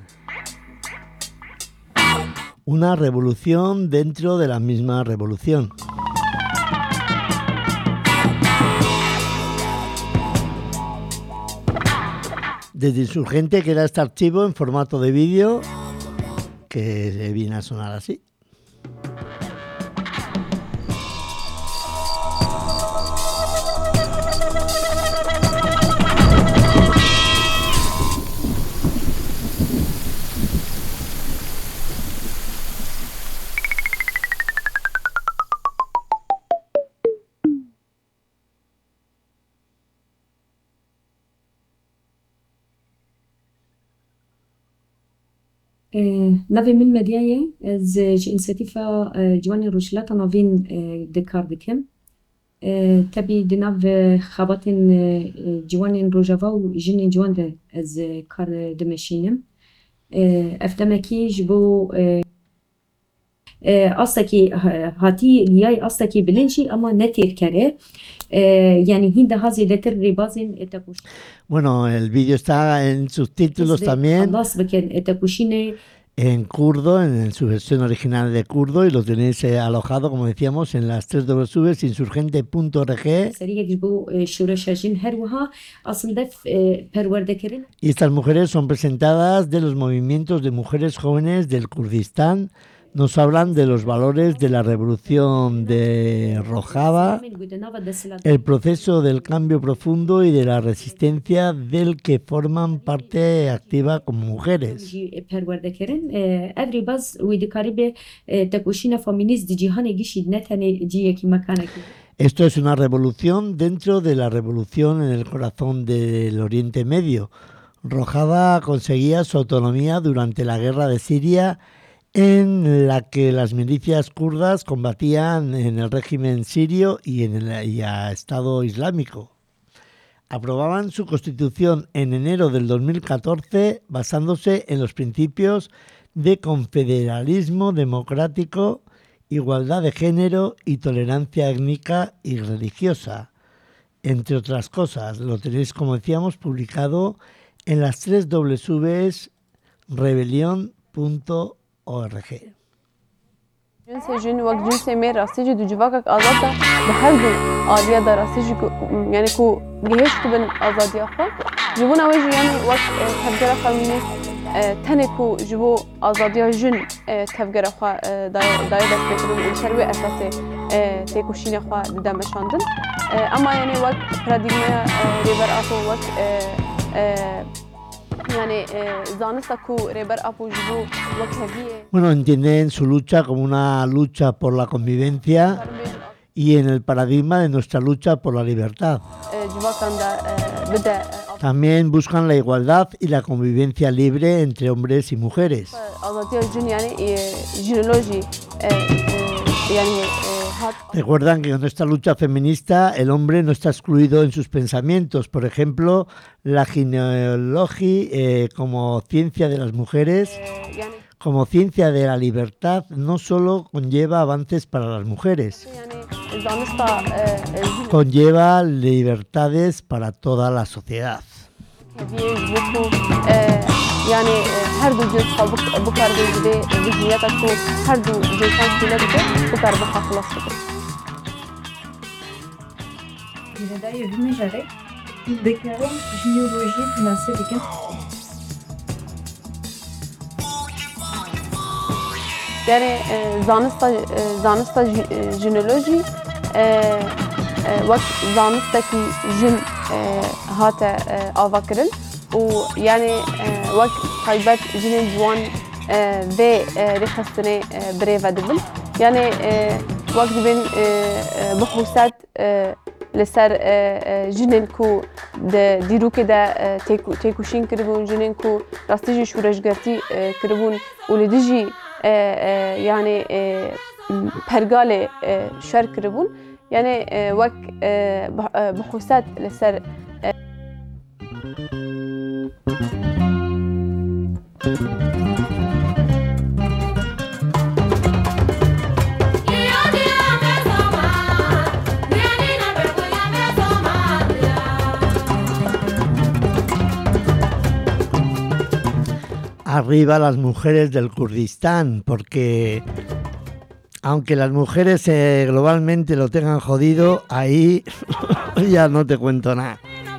[SPEAKER 3] Una revolución dentro de la misma revolución. Desde Insurgente queda este archivo en formato de vídeo que viene a sonar así.
[SPEAKER 20] نوی من مدیایه از جنسیتیفا جوانی روشلات نوین دکار بکن تبی دناو خابات جوانی روجاوا و جنی جوان ده از کار دمشینم افتمکی جبو استکی هاتی لیای استکی بلنشی اما نتیر کره یعنی هند هازی لتر ریبازین اتکوش.
[SPEAKER 3] Bueno, el vídeo está en subtítulos también. En kurdo, en su versión original de kurdo, y lo tenéis eh, alojado, como decíamos, en las tres doble u doble u insurgente punto org. Y estas mujeres son presentadas de los movimientos de mujeres jóvenes del Kurdistán. Nos hablan de los valores de la revolución de Rojava, el proceso del cambio profundo y de la resistencia del que forman parte activa como mujeres. Esto es una revolución dentro de la revolución en el corazón del Oriente Medio. Rojava conseguía su autonomía durante la guerra de Siria, en la que las milicias kurdas combatían en el régimen sirio y en el y a Estado Islámico. Aprobaban su constitución en enero del dos mil catorce basándose en los principios de confederalismo democrático, igualdad de género y tolerancia étnica y religiosa. Entre otras cosas, lo tenéis, como decíamos, publicado en las tres doble u doble u rebelión punto org.
[SPEAKER 21] جنس جن وقت جنس مير راسي جو جواك آزادا بحردو آلية دا راسي جو يعني كو جهش كبن آزادي أخا جبونا وجه يعني وقت تفجر فامينيست تنكو جبو آزادي جن تفجر أخا داي داي دست بكرون شروع أساسي تيكوشين أخا دمشاندن أما يعني وقت براديميا ريبر أخو وقت
[SPEAKER 3] Bueno, entienden su lucha como una lucha por la convivencia y en el paradigma de nuestra lucha por la libertad. También buscan la igualdad y la convivencia libre entre hombres y mujeres. Recuerdan que en esta lucha feminista el hombre no está excluido en sus pensamientos. Por ejemplo, la gineología eh, como ciencia de las mujeres, como ciencia de la libertad, no solo conlleva avances para las mujeres, conlleva libertades para toda la sociedad.
[SPEAKER 21] يعني هر دو جنس خال بكار بيجدي بجنيات أكو هر دو جنسان كله بده بكار بخا خلاص بده.
[SPEAKER 20] إذا داير بمجرد ذكرهم جيولوجي فناسي بكن.
[SPEAKER 21] يعني زانستا زانستا جيولوجي وەک زانستێکی ژن هاتە ئاواکردن و یعنی وەک تایبەت ژنên ciwan vê rêxistinê birêve dibin yani wek dibin bixûset li ser jinên ku di dîrokê de têkuşîn kiribûn jinên ku rastî jî şûreşgertî kiribûn û li dijî yani pergalê şer kiribûn yani wek bixûset li ser
[SPEAKER 3] Arriba las mujeres del Kurdistán, porque aunque las mujeres eh, globalmente lo tengan jodido, ahí ya no te cuento nada.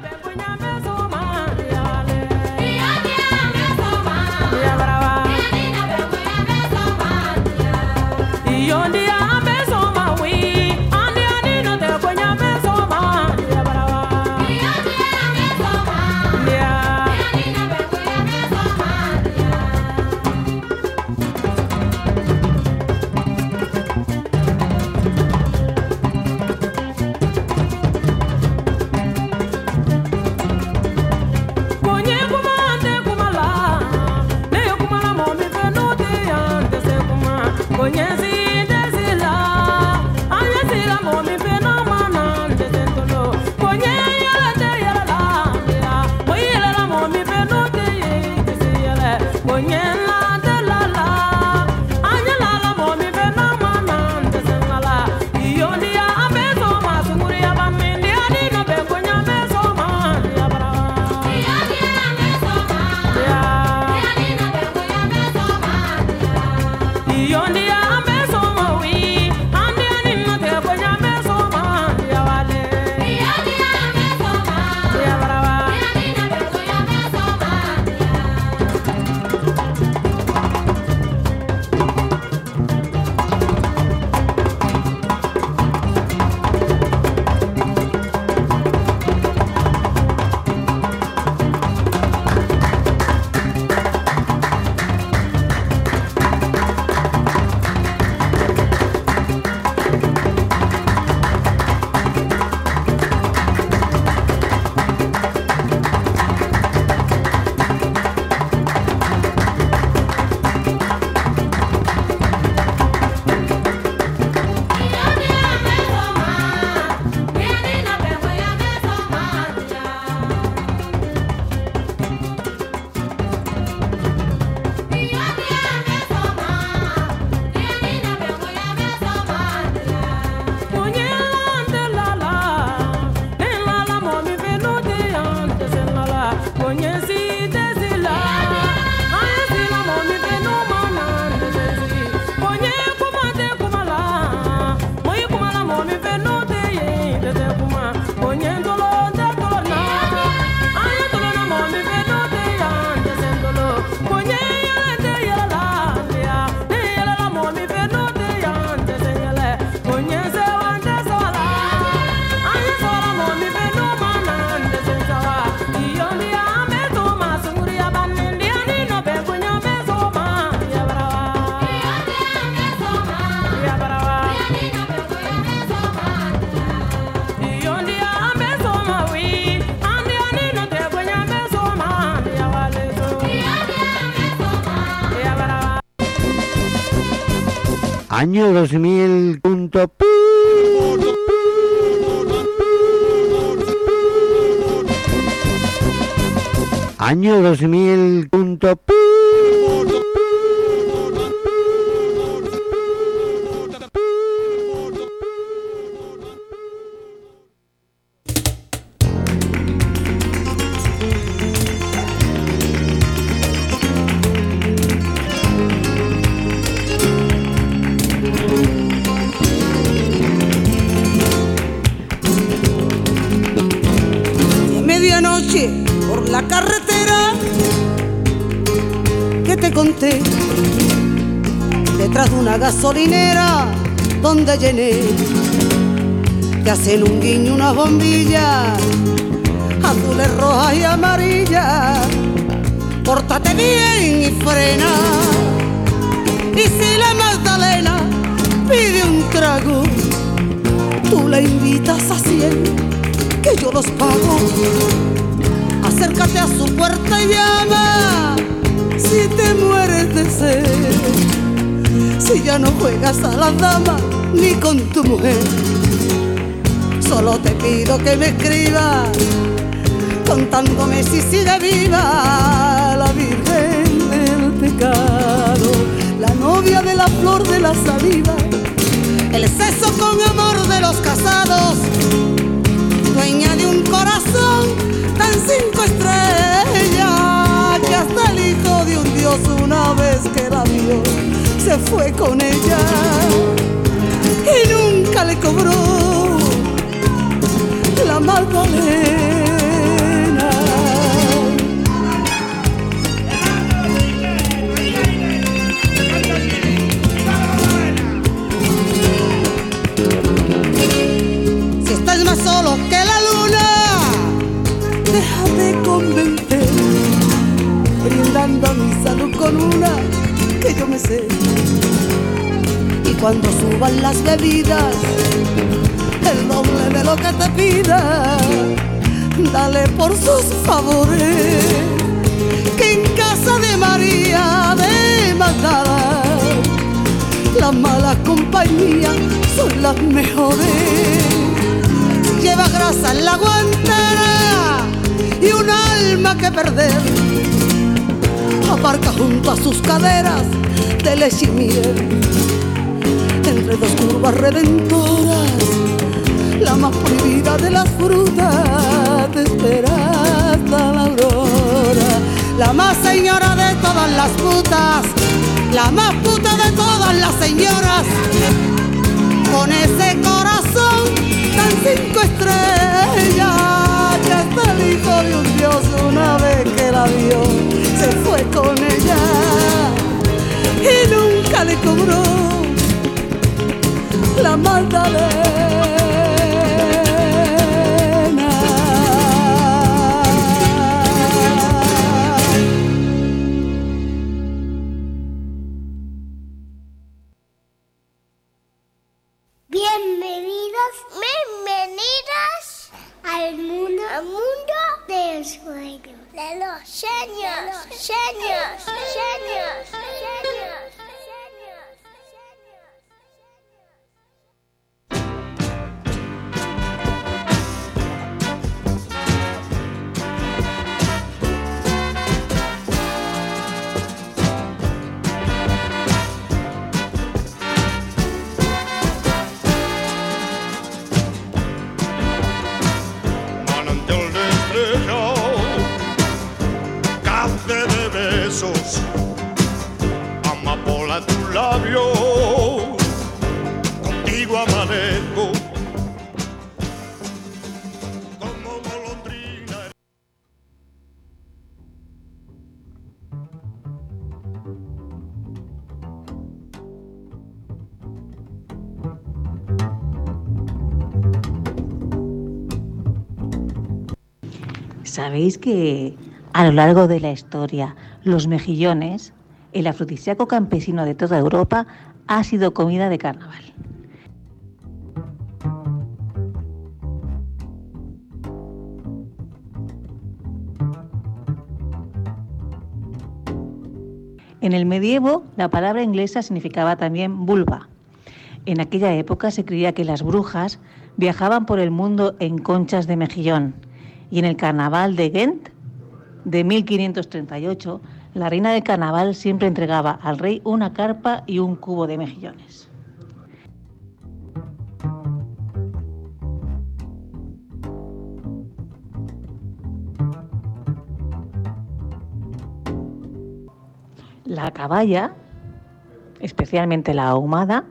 [SPEAKER 3] Año dos mil punto pi. Año dos mil punto pi.
[SPEAKER 1] Por la carretera que te conté, detrás de una gasolinera donde llené te hacen un guiño, unas bombillas azules, rojas y amarillas. Pórtate bien y frena. Y si la Magdalena pide un trago, tú la invitas a cien, que yo los pago. Acércate a su puerta y llama si te mueres de sed. Si ya no juegas a las damas ni con tu mujer, solo te pido que me escribas contándome si sigue viva la Virgen del Pecado, la novia de la flor de la saliva, el sexo con amor de los casados, dueña de un corazón tan cinco estrellas, que hasta el hijo de un dios una vez que la vio se fue con ella y nunca le cobró la Magdalena. Si estás más solo que la luna, déjate convencer, brindando a mi salud con una que yo me sé. Y cuando suban las bebidas, el doble de lo que te pida, dale por sus favores, que en casa de María de Magdala las malas compañías son las mejores. Si lleva grasa en la guantera y un alma que perder, aparca junto a sus caderas de leche y miel, entre dos curvas redentoras, la más prohibida de las frutas, te espera hasta la aurora. La más señora de todas las putas, la más puta de todas las señoras, con ese corazón tan cinco estrellas, que hasta el hijo de un dios una vez que la vio se fue con ella y nunca le cobró la Magdalena.
[SPEAKER 2] Bienvenidos, bienvenidas al mundo, al mundo del sueño, de los sueños, sueños, sueños, sueños.
[SPEAKER 22] Amapola tu labio, contigo amanezco como golondrina.
[SPEAKER 18] ¿Sabéis que a lo largo de la historia los mejillones, el afrodisíaco campesino de toda Europa, ha sido comida de carnaval? En el medievo, la palabra inglesa significaba también vulva. En aquella época se creía que las brujas viajaban por el mundo en conchas de mejillón, y en el carnaval de Ghent de mil quinientos treinta y ocho, la reina del carnaval siempre entregaba al rey una carpa y un cubo de mejillones. La caballa, especialmente la ahumada,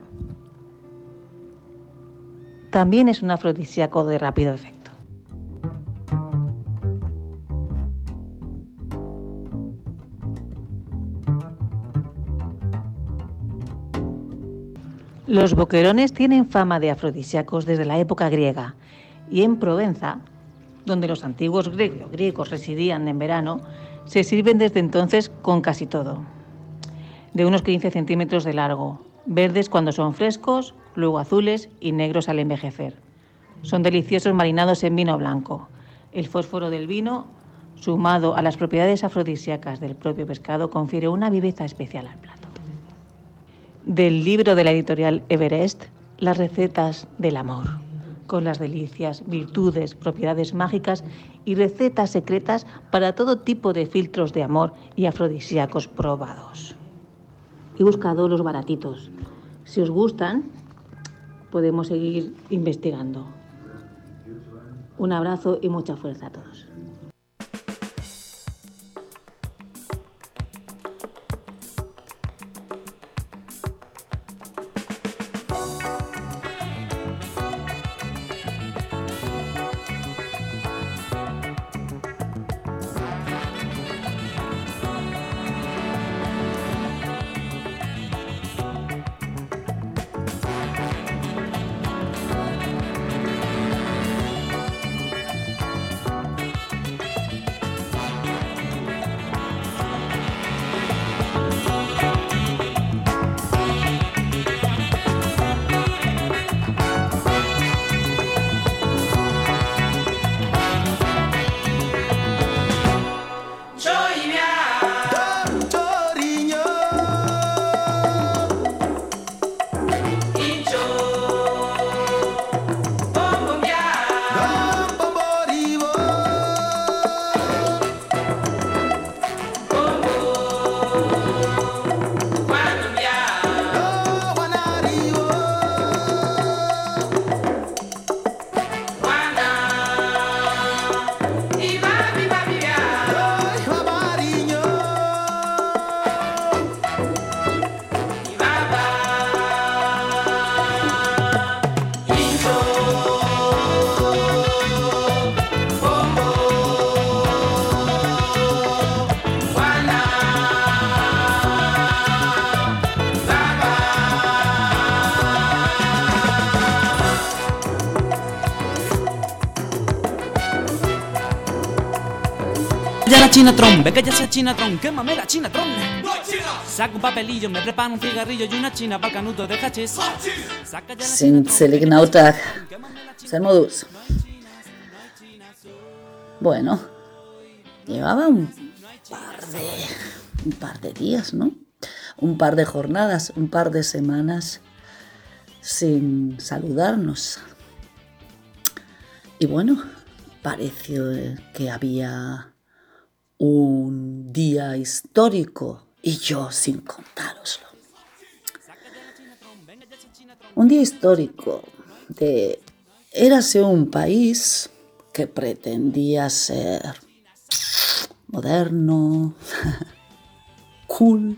[SPEAKER 18] también es un afrodisíaco de rápido efecto. Los boquerones tienen fama de afrodisíacos desde la época griega y en Provenza, donde los antiguos grie- griegos residían en verano, se sirven desde entonces con casi todo. De unos quince centímetros de largo, verdes cuando son frescos, luego azules y negros al envejecer. Son deliciosos marinados en vino blanco. El fósforo del vino, sumado a las propiedades afrodisíacas del propio pescado, confiere una viveza especial al plato. Del libro de la editorial Everest, Las recetas del amor, con las delicias, virtudes, propiedades mágicas y recetas secretas para todo tipo de filtros de amor y afrodisíacos probados. He buscado los baratitos. Si os gustan, podemos seguir investigando. Un abrazo y mucha fuerza a todos.
[SPEAKER 5] Ya la Chinatron, ve que ya sea Chinatron, quémame la Chinatron. Saca un papelillo, me preparo un cigarrillo y una china para canuto de hachís.
[SPEAKER 7] Zintzilik nautak. Zer moduz. Bueno, llevaba un par de, un par de días, ¿no? Un par de jornadas, un par de semanas sin saludarnos. Y bueno, pareció que había un día histórico y yo sin contároslo. Un día histórico de érase un país que pretendía ser moderno, cool,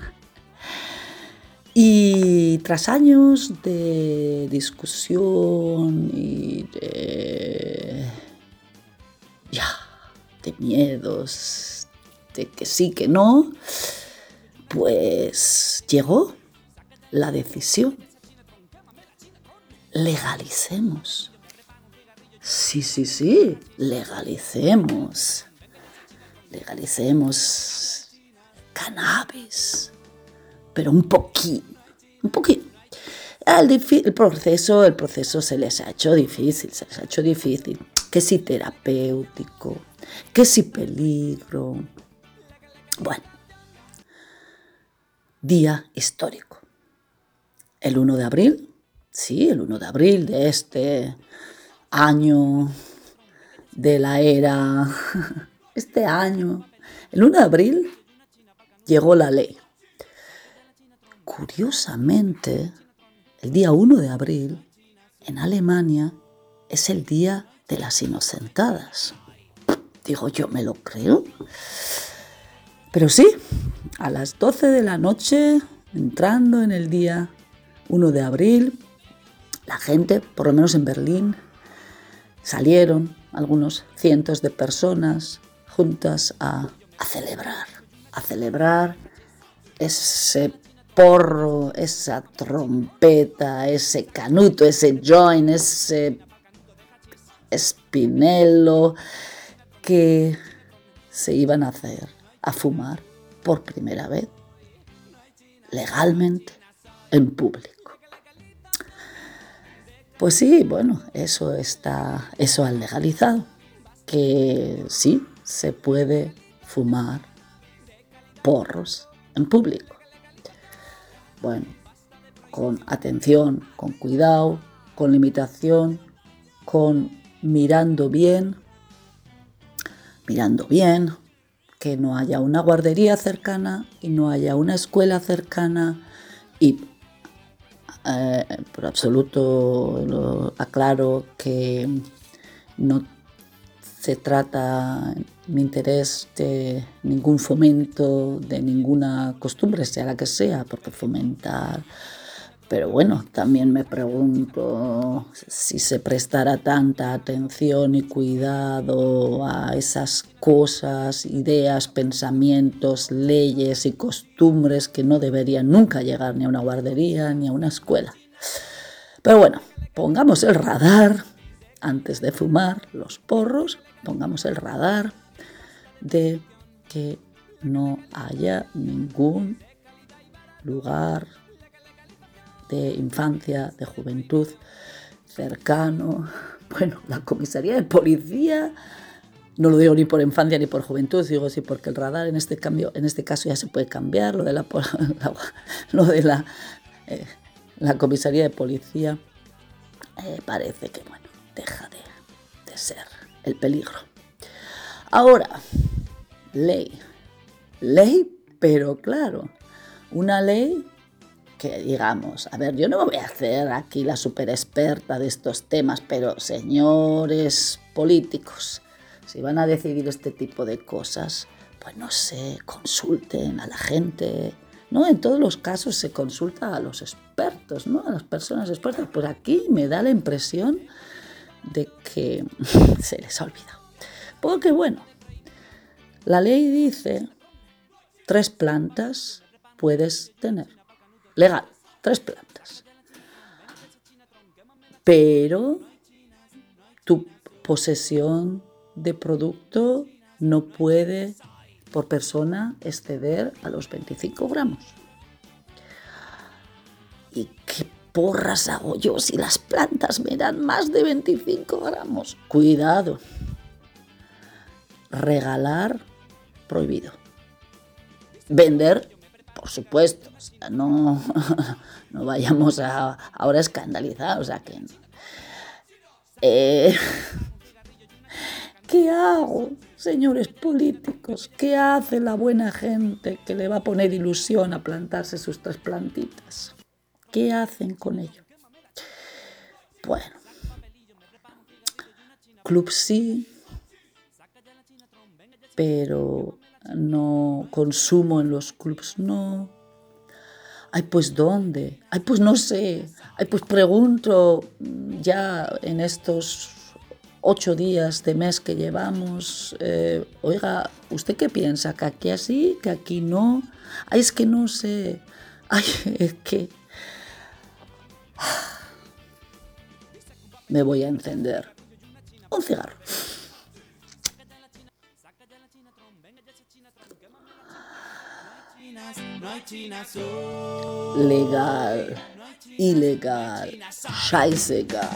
[SPEAKER 7] y tras años de discusión y de ya de miedos, de que sí, que no, pues llegó la decisión. Legalicemos. Sí, sí, sí, legalicemos. Legalicemos cannabis, pero un poquín, un poquín. El, el, proceso, el proceso se les ha hecho difícil, se les ha hecho difícil. Que si terapéutico, que si peligro. Bueno, día histórico. El uno de abril, sí, el uno de abril de este año de la era, este año, el uno de abril llegó la ley. Curiosamente, el día uno de abril en Alemania es el día de las inocentadas. Digo, yo me lo creo. Pero sí, a las doce de la noche, entrando en el día uno de abril, la gente, por lo menos en Berlín, salieron algunos cientos de personas juntas a, a celebrar, a celebrar ese porro, esa trompeta, ese canuto, ese joint, ese espinelo que se iban a hacer, a fumar por primera vez, legalmente, en público. Pues sí, bueno, eso está, eso han legalizado, que sí se puede fumar porros en público. Bueno, con atención, con cuidado, con limitación, con mirando bien, mirando bien, que no haya una guardería cercana y no haya una escuela cercana y eh, por absoluto lo aclaro que no se trata en mi interés de ningún fomento de ninguna costumbre, sea la que sea, porque fomentar. Pero bueno, también me pregunto si se prestara tanta atención y cuidado a esas cosas, ideas, pensamientos, leyes y costumbres que no deberían nunca llegar ni a una guardería ni a una escuela. Pero bueno, pongamos el radar antes de fumar los porros, pongamos el radar de que no haya ningún lugar de infancia, de juventud cercano. Bueno, la comisaría de policía, no lo digo ni por infancia ni por juventud, digo sí porque el radar en este cambio, en este caso ya se puede cambiar, lo de la, la lo de la, eh, la comisaría de policía eh, parece que bueno, deja de, de ser el peligro. Ahora, ley, ley, pero claro, una ley que digamos, a ver, yo no me voy a hacer aquí la super experta de estos temas, pero señores políticos, si van a decidir este tipo de cosas, pues no sé, consulten a la gente, ¿no? En todos los casos se consulta a los expertos, ¿no? A las personas expertas. Pues aquí me da la impresión de que se les ha olvidado. Porque bueno, la ley dice tres plantas puedes tener. Legal, tres plantas. Pero tu posesión de producto no puede, por persona, exceder a los veinticinco gramos. ¿Y qué porras hago yo si las plantas me dan más de veinticinco gramos? Cuidado. Regalar, prohibido. Vender, por supuesto, o sea, no, no vayamos a ahora a escandalizar, o sea que no. Eh, ¿Qué hago, señores políticos? ¿Qué hace la buena gente que le va a poner ilusión a plantarse sus tres plantitas? ¿Qué hacen con ello? Bueno, club sí, pero no consumo en los clubs, no. Ay, pues ¿dónde? Ay, pues no sé. Ay, pues pregunto ya en estos ocho días de mes que llevamos, eh, oiga, ¿usted qué piensa? ¿Que aquí así? ¿Que aquí no? Ay, es que no sé. Ay, es que me voy a encender un cigarro. Legal, ilegal, scheißegal.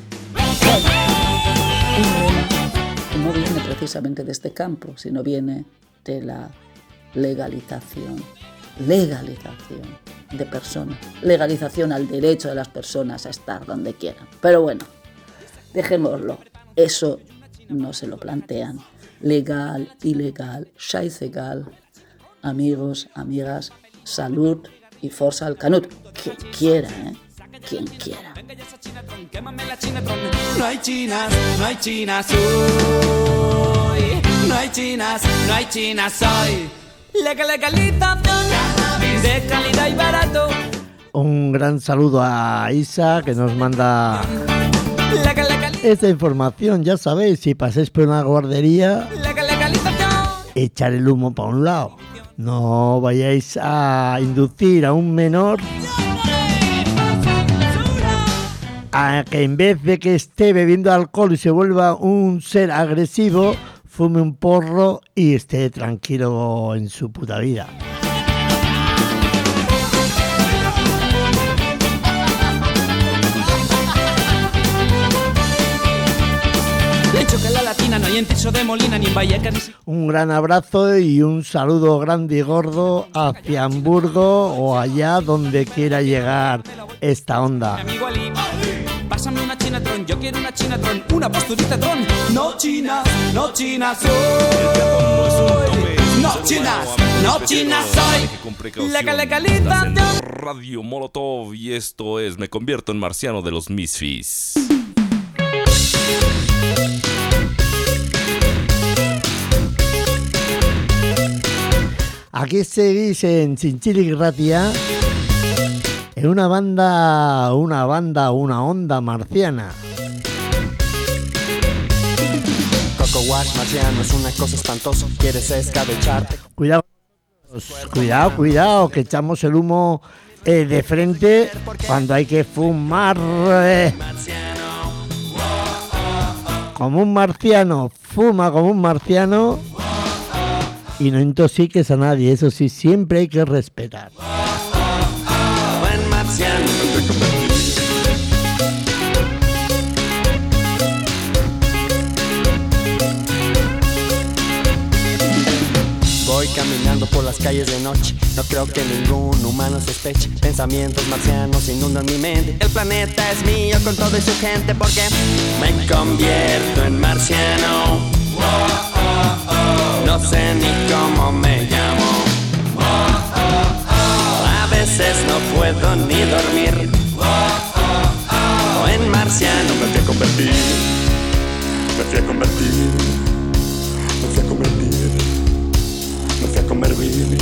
[SPEAKER 7] Que no viene precisamente de este campo, sino viene de la legalización. Legalización de personas. Legalización al derecho de las personas a estar donde quieran. Pero bueno, dejémoslo. Eso no se lo plantean. Legal, ilegal, scheißegal. Amigos, amigas, salud y forza al canut. Quien quiera, ¿eh? Quien quiera.
[SPEAKER 5] No hay chinas, no hay chinas hoy. No hay chinas, no hay chinas hoy. Legalización de calidad y barato.
[SPEAKER 3] Un gran saludo a Isa que nos manda esta información. Ya sabéis, si pasáis por una guardería, echar el humo para un lado No vayáis a inducir a un menor a que en vez de que esté bebiendo alcohol y se vuelva un ser agresivo, fume un porro y esté tranquilo en su puta vida.
[SPEAKER 5] No hay entiso de Molina ni en Vallecas ni...
[SPEAKER 3] Un gran abrazo y un saludo grande y gordo hacia Hamburgo o allá donde quiera llegar esta onda.
[SPEAKER 5] Amigo Ali, pásame una Chinatron, yo quiero una Chinatron, una posturita tron. No chinas, no chinas soy. No chinas, no chinas soy. La legalización.
[SPEAKER 4] Radio Molotov y esto es Me convierto en marciano de los Misfits.
[SPEAKER 3] Aquí seguís en Chinchili Ratia, en una banda, una banda, una onda marciana.
[SPEAKER 6] Coco Wash marciano es una cosa espantosa, quieres escabecharte.
[SPEAKER 3] Cuidado, cuidado, cuidado, que echamos el humo eh, de frente cuando hay que fumar. Eh. Como un marciano, fuma como un marciano. Y no intoxiques a nadie, eso sí, siempre hay que respetar.
[SPEAKER 6] Buen marciano. Voy caminando por las calles de noche, no creo que ningún humano sospeche. Pensamientos marcianos inundan mi mente. El planeta es mío con todo y su gente porque me convierto en marciano. No sé ni cómo me llamo. A veces no puedo ni dormir. En marciano me fui a convertir. Me fui a convertir. Me fui a convertir. Me fui a convertir.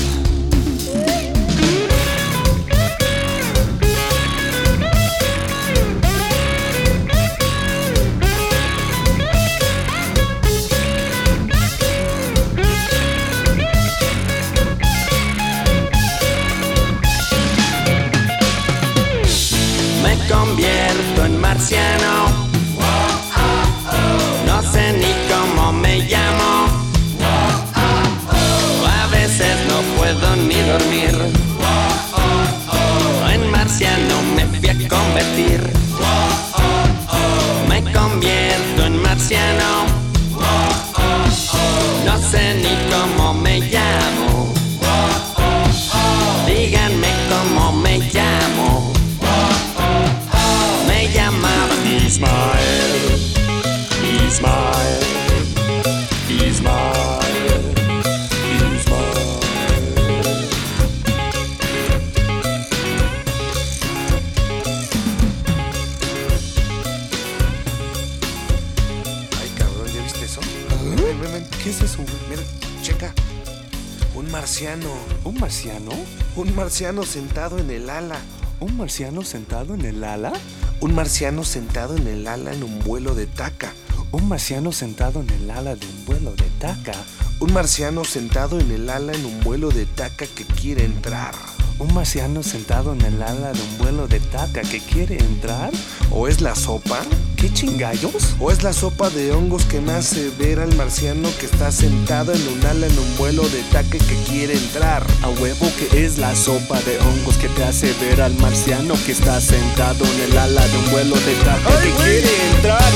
[SPEAKER 6] Convierto en marciano. No sé ni cómo me llamo. A veces no puedo ni dormir. En marciano me fui a convertir. Me convierto en marciano. No sé ni cómo me llamo. Díganme cómo me llamo. Me llamaban Ismael, Ismael, Ismael, Ismael.
[SPEAKER 23] Ay, cabrón, ¿ya viste eso? Ven, ven, ven. ¿Qué es eso, güey? Mira, checa. Un marciano.
[SPEAKER 24] ¿Un marciano?
[SPEAKER 23] Un marciano sentado en el ala.
[SPEAKER 24] ¿Un marciano sentado en el ala?
[SPEAKER 23] Un marciano sentado en el ala en un vuelo de Taca.
[SPEAKER 24] ¿Un marciano sentado en el ala de un vuelo de Taca?
[SPEAKER 23] Un marciano sentado en el ala en un vuelo de Taca que quiere entrar.
[SPEAKER 24] ¿Un marciano sentado en el ala de un vuelo de Taca que quiere entrar?
[SPEAKER 23] ¿O es la sopa?
[SPEAKER 24] ¿Qué chingallos?
[SPEAKER 23] ¿O es la sopa de hongos que me hace ver al marciano que está sentado en un ala en un vuelo de Taca que quiere entrar?
[SPEAKER 24] A huevo que es la sopa de hongos que te hace ver al marciano que está sentado en el ala de un vuelo de Taca que quiere entrar.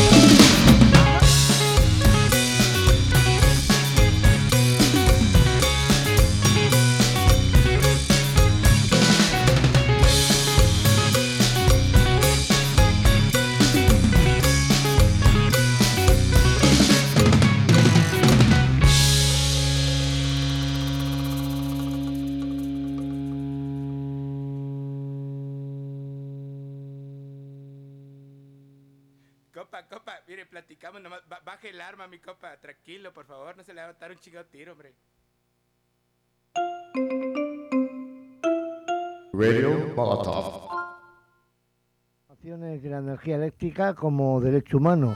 [SPEAKER 25] Copa, copa, mire, platicamos nomás. Baje el arma, mi copa. Tranquilo, por favor. No se le va a dar un chingado tiro, hombre.
[SPEAKER 26] Radio Molotov.
[SPEAKER 3] De la energía eléctrica como derecho humano.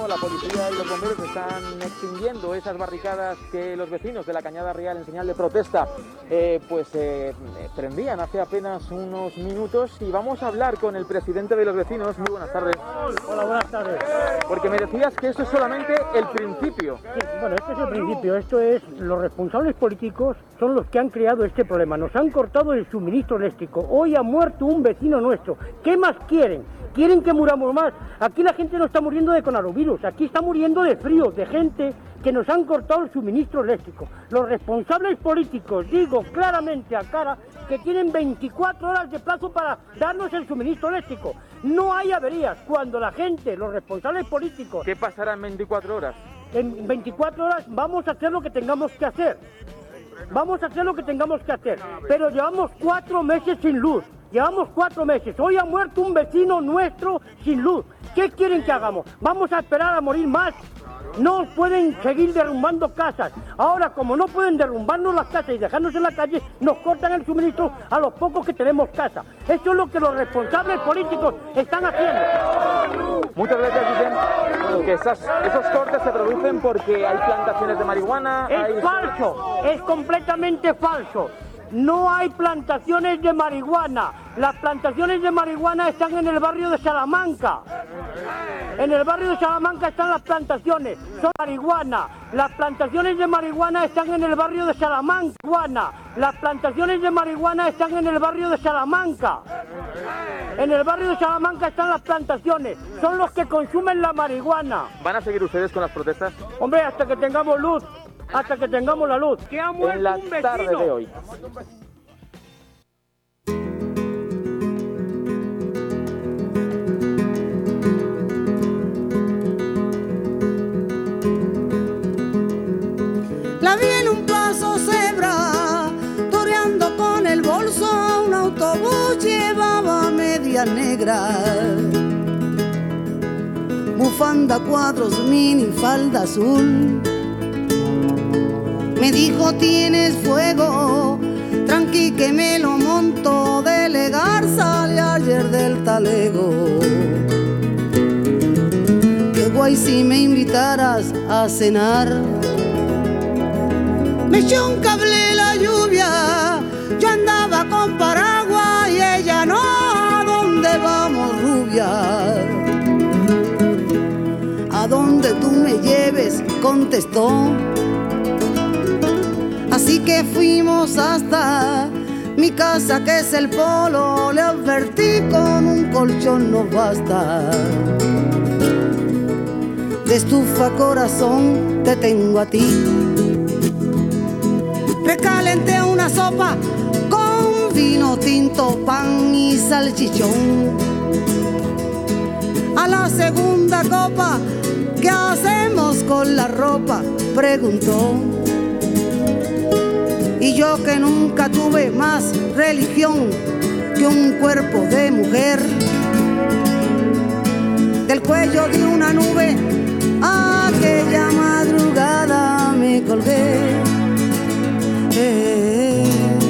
[SPEAKER 8] mismo la policía y los bomberos están extinguiendo esas barricadas que los vecinos de la Cañada Real en señal de protesta eh, pues eh, prendían hace apenas unos minutos. Y vamos a hablar con el presidente de los vecinos. Muy buenas tardes.
[SPEAKER 9] Hola, buenas tardes.
[SPEAKER 8] Porque me decías que esto es solamente el principio.
[SPEAKER 9] Sí, bueno, este es el principio. Esto es, los responsables políticos son los que han creado este problema. Nos han cortado el suministro eléctrico. Hoy ha muerto un vecino nuestro. ¿Qué más quieren? ¿Quieren que muramos más? Aquí la gente no está muriendo de coronavirus, aquí está muriendo de frío, de gente que nos han cortado el suministro eléctrico. Los responsables políticos, digo claramente a cara, que tienen veinticuatro horas de plazo para darnos el suministro eléctrico. No hay averías. Cuando la gente, los responsables políticos...
[SPEAKER 8] ¿Qué pasará en veinticuatro horas?
[SPEAKER 9] En veinticuatro horas vamos a hacer lo que tengamos que hacer. Vamos a hacer lo que tengamos que hacer. Pero llevamos cuatro meses sin luz. Llevamos cuatro meses. Hoy ha muerto un vecino nuestro sin luz. ¿Qué quieren que hagamos? ¿Vamos a esperar a morir más? No pueden seguir derrumbando casas. Ahora, como no pueden derrumbarnos las casas y dejarnos en la calle, nos cortan el suministro a los pocos que tenemos casa. Eso es lo que los responsables políticos están haciendo.
[SPEAKER 8] Muchas veces dicen bueno, que esas, esos cortes se producen porque hay plantaciones de marihuana.
[SPEAKER 9] Es
[SPEAKER 8] hay...
[SPEAKER 9] falso, es completamente falso. No hay plantaciones de marihuana. Las plantaciones de marihuana están en el barrio de Salamanca. En el barrio de Salamanca están las plantaciones. Son marihuana. Las plantaciones de marihuana están en el barrio de Salamanca. Las plantaciones de marihuana están en el barrio de Salamanca. En el barrio de Salamanca están las plantaciones. Son los que consumen la marihuana.
[SPEAKER 8] ¿Van a seguir ustedes con las protestas?
[SPEAKER 9] Hombre, hasta que tengamos luz. Hasta que tengamos la luz. Que ha muerto
[SPEAKER 8] en la
[SPEAKER 9] un vecino.
[SPEAKER 8] Tarde de hoy.
[SPEAKER 1] La vi en un paso cebra, toreando con el bolso a un autobús, llevaba medias negras, bufanda cuadros, mini falda azul. Me dijo tienes fuego, tranqui que me lo monto, delegar sale ayer del talego. Qué guay si me invitaras a cenar. Me echó un cable la lluvia, yo andaba con paraguas y ella no, ¿a dónde vamos rubia? A donde tú me lleves, contestó. Así que fuimos hasta mi casa que es el polo, le advertí con un colchón no basta. De estufa corazón te tengo a ti. Recalenté una sopa con vino tinto, pan y salchichón. A la segunda copa, ¿qué hacemos con la ropa?, preguntó. Y yo que nunca tuve más religión que un cuerpo de mujer, del cuello de una nube aquella madrugada me colgué. Eh,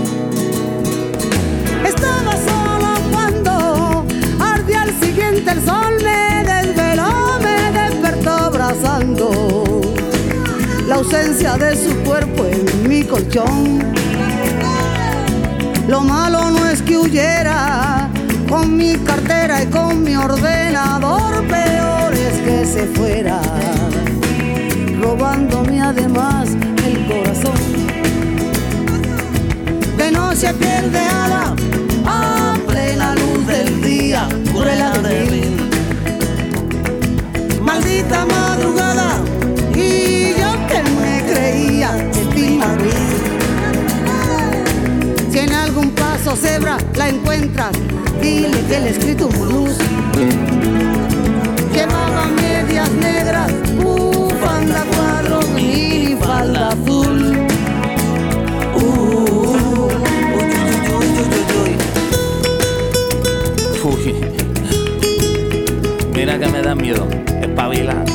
[SPEAKER 1] estaba solo cuando ardía al siguiente el sol, me desveló, me despertó abrazando la ausencia de su cuerpo en mi colchón. Lo malo no es que huyera con mi cartera y con mi ordenador, peor es que se fuera robándome además el corazón. De noche pierde ala, a plena luz del día, ocurre la de mí. Maldita madrugada, y yo que me creía Steve Madrid. Si en algún paso cebra la encuentras, dile que le he escrito un blues. Llevaba medias negras, bufanda cuadros, mini falda azul. Uh,
[SPEAKER 10] Uy, mira que me da miedo, espabilar.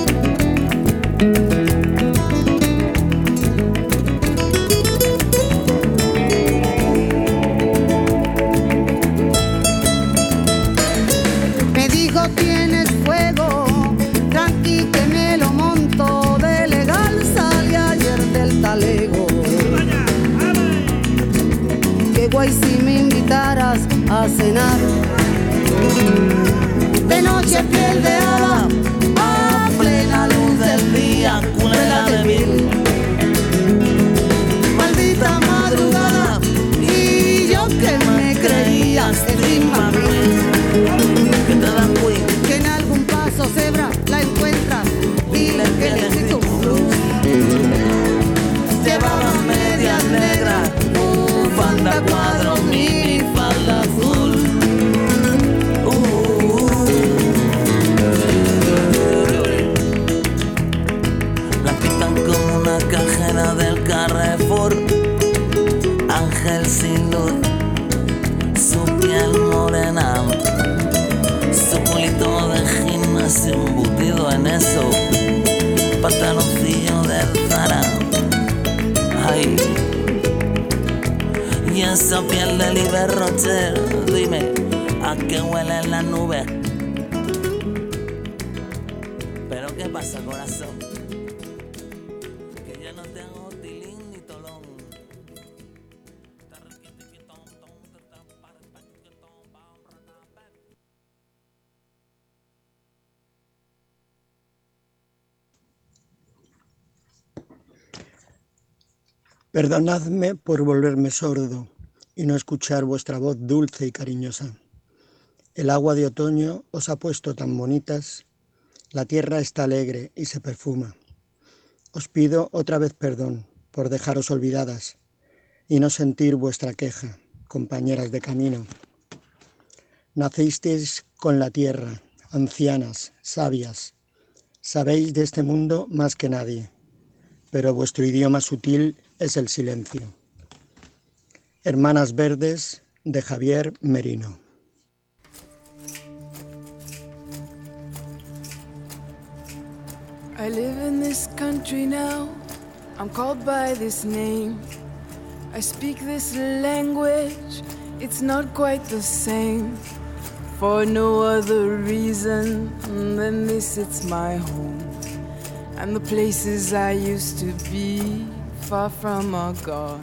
[SPEAKER 1] Me dijo tienes fuego, tranqui que me Guay, si me invitaras a cenar. De noche piel de hada, a plena luz del día, culera de mil. Maldita madrugada, y yo que me creía encima mí. Que te dan cuenta, que en algún paso cebra la encuentras, dile que necesito un blues. Llevaba medias negras, bufanda cuadro, mini falda azul.
[SPEAKER 11] Cajera del Carrefour, ángel sin luz, su piel morena, su culito de gimnasio embutido en eso, pantaloncillo de Zara, ay, y esa piel de Libre Rocher, dime, ¿a qué huele en la nube? Pero ¿qué pasa, corazón?
[SPEAKER 12] Perdonadme por volverme sordo y no escuchar vuestra voz dulce y cariñosa. El agua de otoño os ha puesto tan bonitas, la tierra está alegre y se perfuma. Os pido otra vez perdón por dejaros olvidadas y no sentir vuestra queja, compañeras de camino. Nacisteis con la tierra, ancianas, sabias, sabéis de este mundo más que nadie, pero vuestro idioma sutil es el silencio. Hermanas Verdes, de Javier Merino.
[SPEAKER 13] I live in this country now, I'm called by this name. I speak this language, it's not quite the same. For no other reason than this, it's my home. And the places I used to be far from are gone.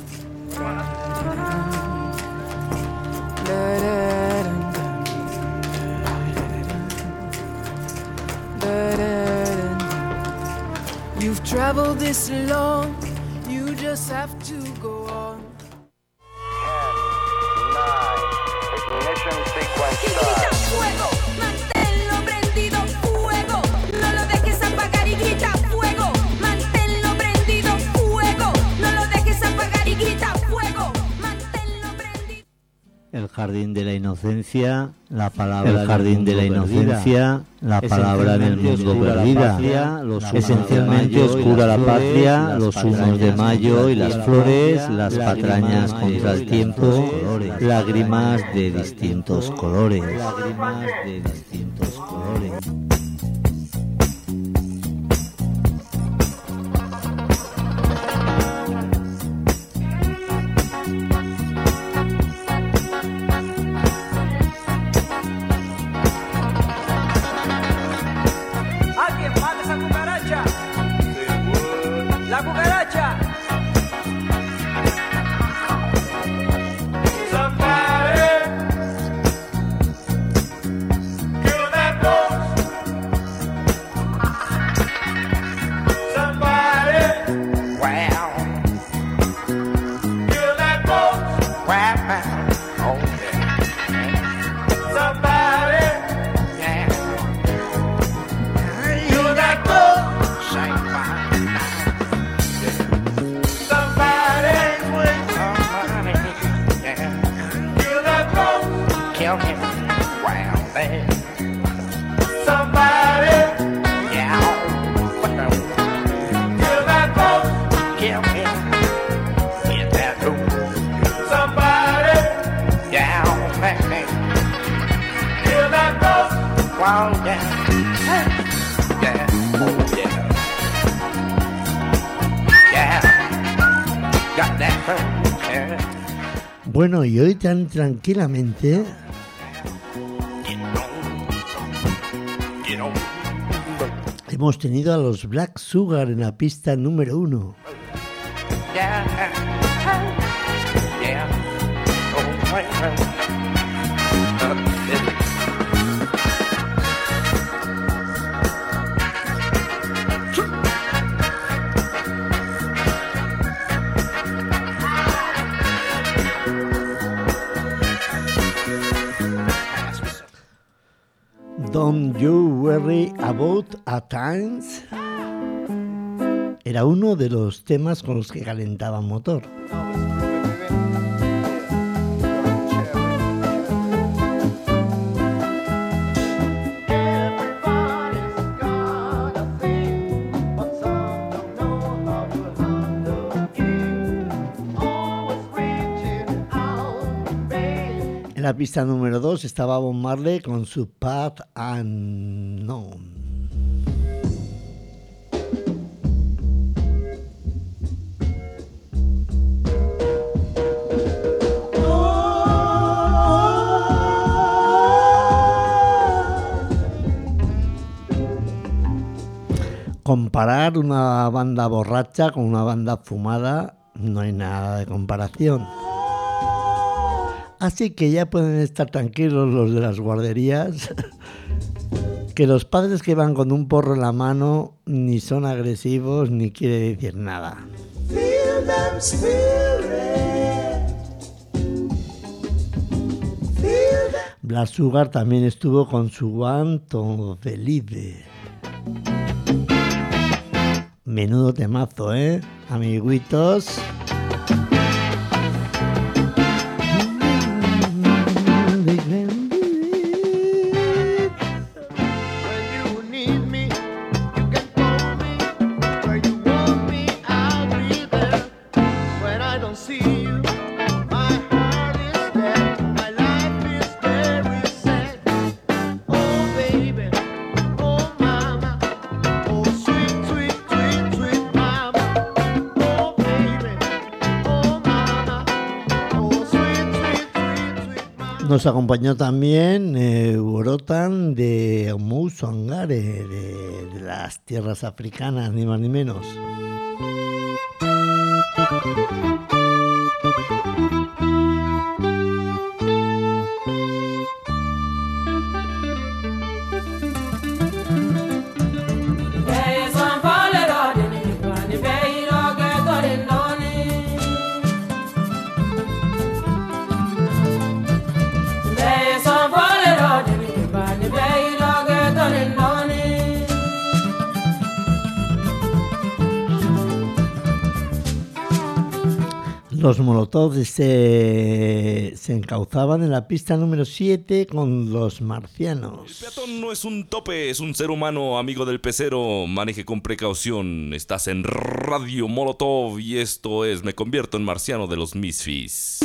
[SPEAKER 13] You've traveled this long, you just have to go on.
[SPEAKER 14] Ignition sequence start. Fuego, manténlo prendido, fuego. No lo dejes apagar y grita fuego. Manténlo prendido, fuego. No lo dejes apagar y grita fuego. Manténlo prendido.
[SPEAKER 3] El jardín de la inocencia, la palabra el jardín de la inocencia, la palabra del mundo perdida, esencialmente oscura la patria, los humos de mayo y las flores, las patrañas contra el tiempo, lágrimas de distintos colores, lágrimas de distintos colores. Bueno, y hoy tan tranquilamente hemos tenido a los Black Sugar en la pista número uno.
[SPEAKER 14] Yeah. Yeah. Oh.
[SPEAKER 3] Don't You Worry About a Times era uno de los temas con los que calentaba el motor. En la pista número dos estaba Bob Marley con su Path Unknown. Comparar una banda borracha con una banda fumada no hay nada de comparación. Así que ya pueden estar tranquilos los de las guarderías, que los padres que van con un porro en la mano ni son agresivos ni quiere decir nada. Blood Sugar también estuvo con su One to Believe. Menudo temazo, ¿eh? Amiguitos. Nos acompañó también eh, Uorotan de Oumou Sangare, de, de las tierras africanas, ni más ni menos. Los Molotov se, se encauzaban en la pista número siete con Los Marcianos.
[SPEAKER 4] El peatón no es un tope, es un ser humano, amigo del pecero. Maneje con precaución. Estás en Radio Molotov y esto es Me Convierto en Marciano de los Misfits.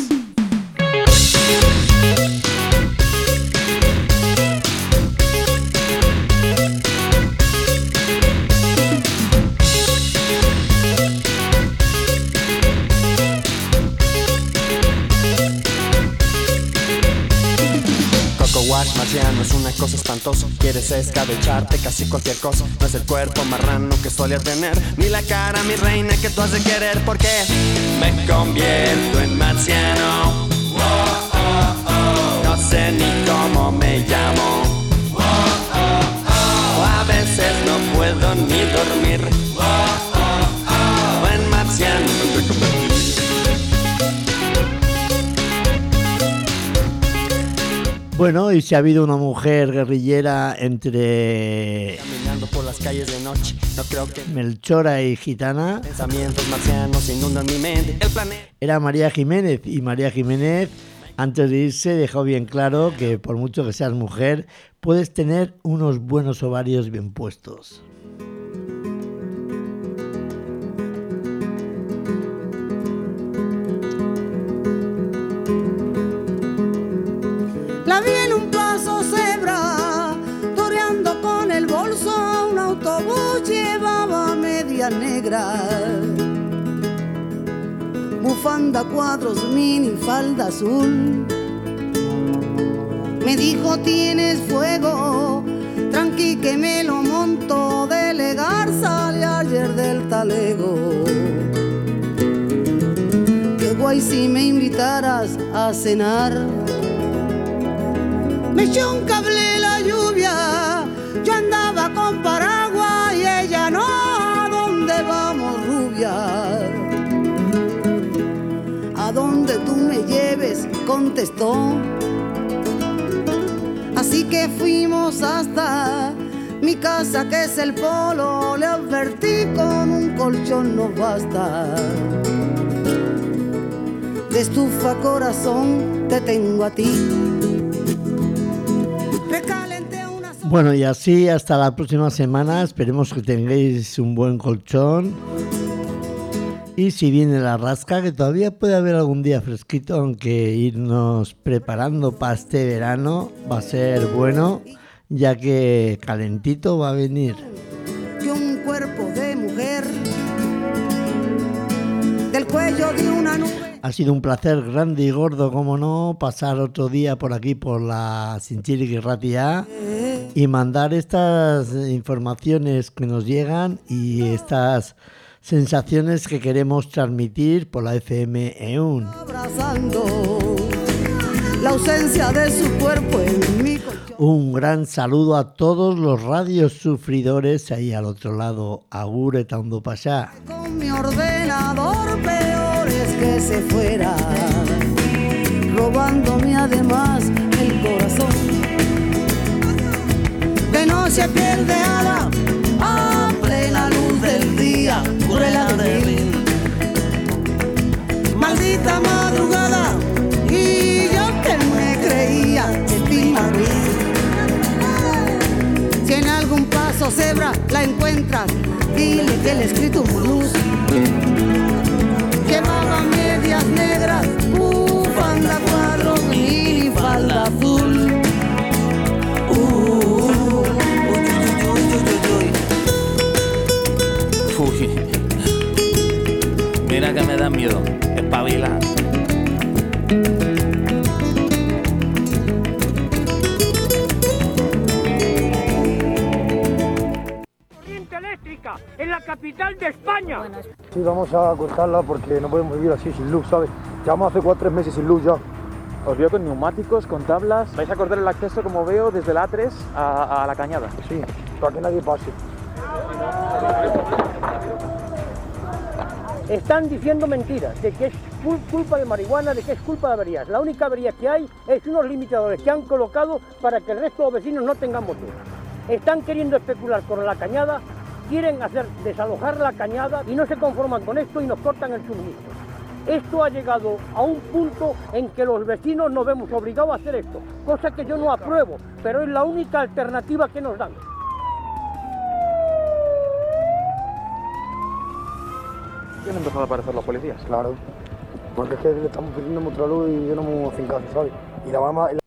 [SPEAKER 6] Wash marciano es una cosa espantosa. Quieres escabecharte casi cualquier cosa. No es el cuerpo marrano que solías tener, ni la cara, mi reina, que tú has de querer. Porque me convierto en marciano. Oh, oh, oh. No sé ni cómo me llamo. Oh, oh, oh. A veces no puedo ni dormir. Oh, oh, oh. En marciano me convertí.
[SPEAKER 3] Bueno, y si ha habido una mujer guerrillera entre
[SPEAKER 6] caminando por las calles de noche, no creo que
[SPEAKER 3] Melchora y Gitana,
[SPEAKER 6] pensamientos marcianos inundan mi mente. El planeta
[SPEAKER 3] era María Jiménez, y María Jiménez, antes de irse, dejó bien claro que por mucho que seas mujer, puedes tener unos buenos ovarios bien puestos.
[SPEAKER 1] La vi en un paso cebra, toreando con el bolso, un autobús llevaba medias negras, bufanda cuadros, mini, falda azul. Me dijo tienes fuego, tranqui que me lo monto, delegar sale ayer del talego. agua y si me invitaras a cenar. Me echó un cable la lluvia, yo andaba con paraguas y ella no. ¿A dónde vamos, rubia? A donde tú me lleves, contestó. Así que fuimos hasta mi casa, que es el polo. Le advertí, con un colchón no basta. De estufa corazón te tengo a ti.
[SPEAKER 3] Bueno, y así hasta la próxima semana. Esperemos que tengáis un buen colchón. Y si viene la rasca, que todavía puede haber algún día fresquito, aunque irnos preparando para este verano va a ser bueno, ya que calentito va a venir.
[SPEAKER 1] Que un cuerpo de mujer del cuello de una nube.
[SPEAKER 3] Ha sido un placer grande y gordo, como no, pasar otro día por aquí por la Sinchíric Irratia y mandar estas informaciones que nos llegan y estas sensaciones que queremos transmitir por la F M Eun.
[SPEAKER 1] Abrazando la ausencia de su cuerpo en mi colchón.
[SPEAKER 3] Un gran saludo a todos los radios sufridores ahí al otro lado. Agur eta ondo pasa.
[SPEAKER 1] Con mi ordenador peor es que se fuera, robándome además el corazón. Que no se pierde ala a plena luz del día, cruela de mí. Maldita madrugada, y yo que me creía estima a mí. Si en algún paso cebra la encuentras, dile que le he escrito un blues. Llevaba medias negras, bufanda cuadro, mini falda azul. Uh,
[SPEAKER 10] Uy, mira que me da miedo, espabila.
[SPEAKER 9] Corriente eléctrica en la capital de España.
[SPEAKER 15] Sí, vamos a cortarla porque no podemos vivir así sin luz, ¿sabes? Llevamos hace cuatro tres meses sin luz ya.
[SPEAKER 8] Os veo con neumáticos, con tablas. Vais a cortar el acceso, como veo, desde la A tres a, a la Cañada.
[SPEAKER 15] Sí, para que nadie pase.
[SPEAKER 9] Están diciendo mentiras, de que es culpa de marihuana, de que es culpa de averías. La única avería que hay es unos limitadores que han colocado para que el resto de los vecinos no tengan motor. Están queriendo especular con la Cañada, quieren hacer desalojar la Cañada y no se conforman con esto y nos cortan el suministro. Esto ha llegado a un punto en que los vecinos nos vemos obligados a hacer esto, cosa que yo no apruebo, pero es la única alternativa que nos dan.
[SPEAKER 8] ¿Quién ha empezado a aparecer los policías?
[SPEAKER 15] Claro, porque es que le estamos pidiendo mucha luz y yo no me hacen caso, ¿sabes? Y la mamá...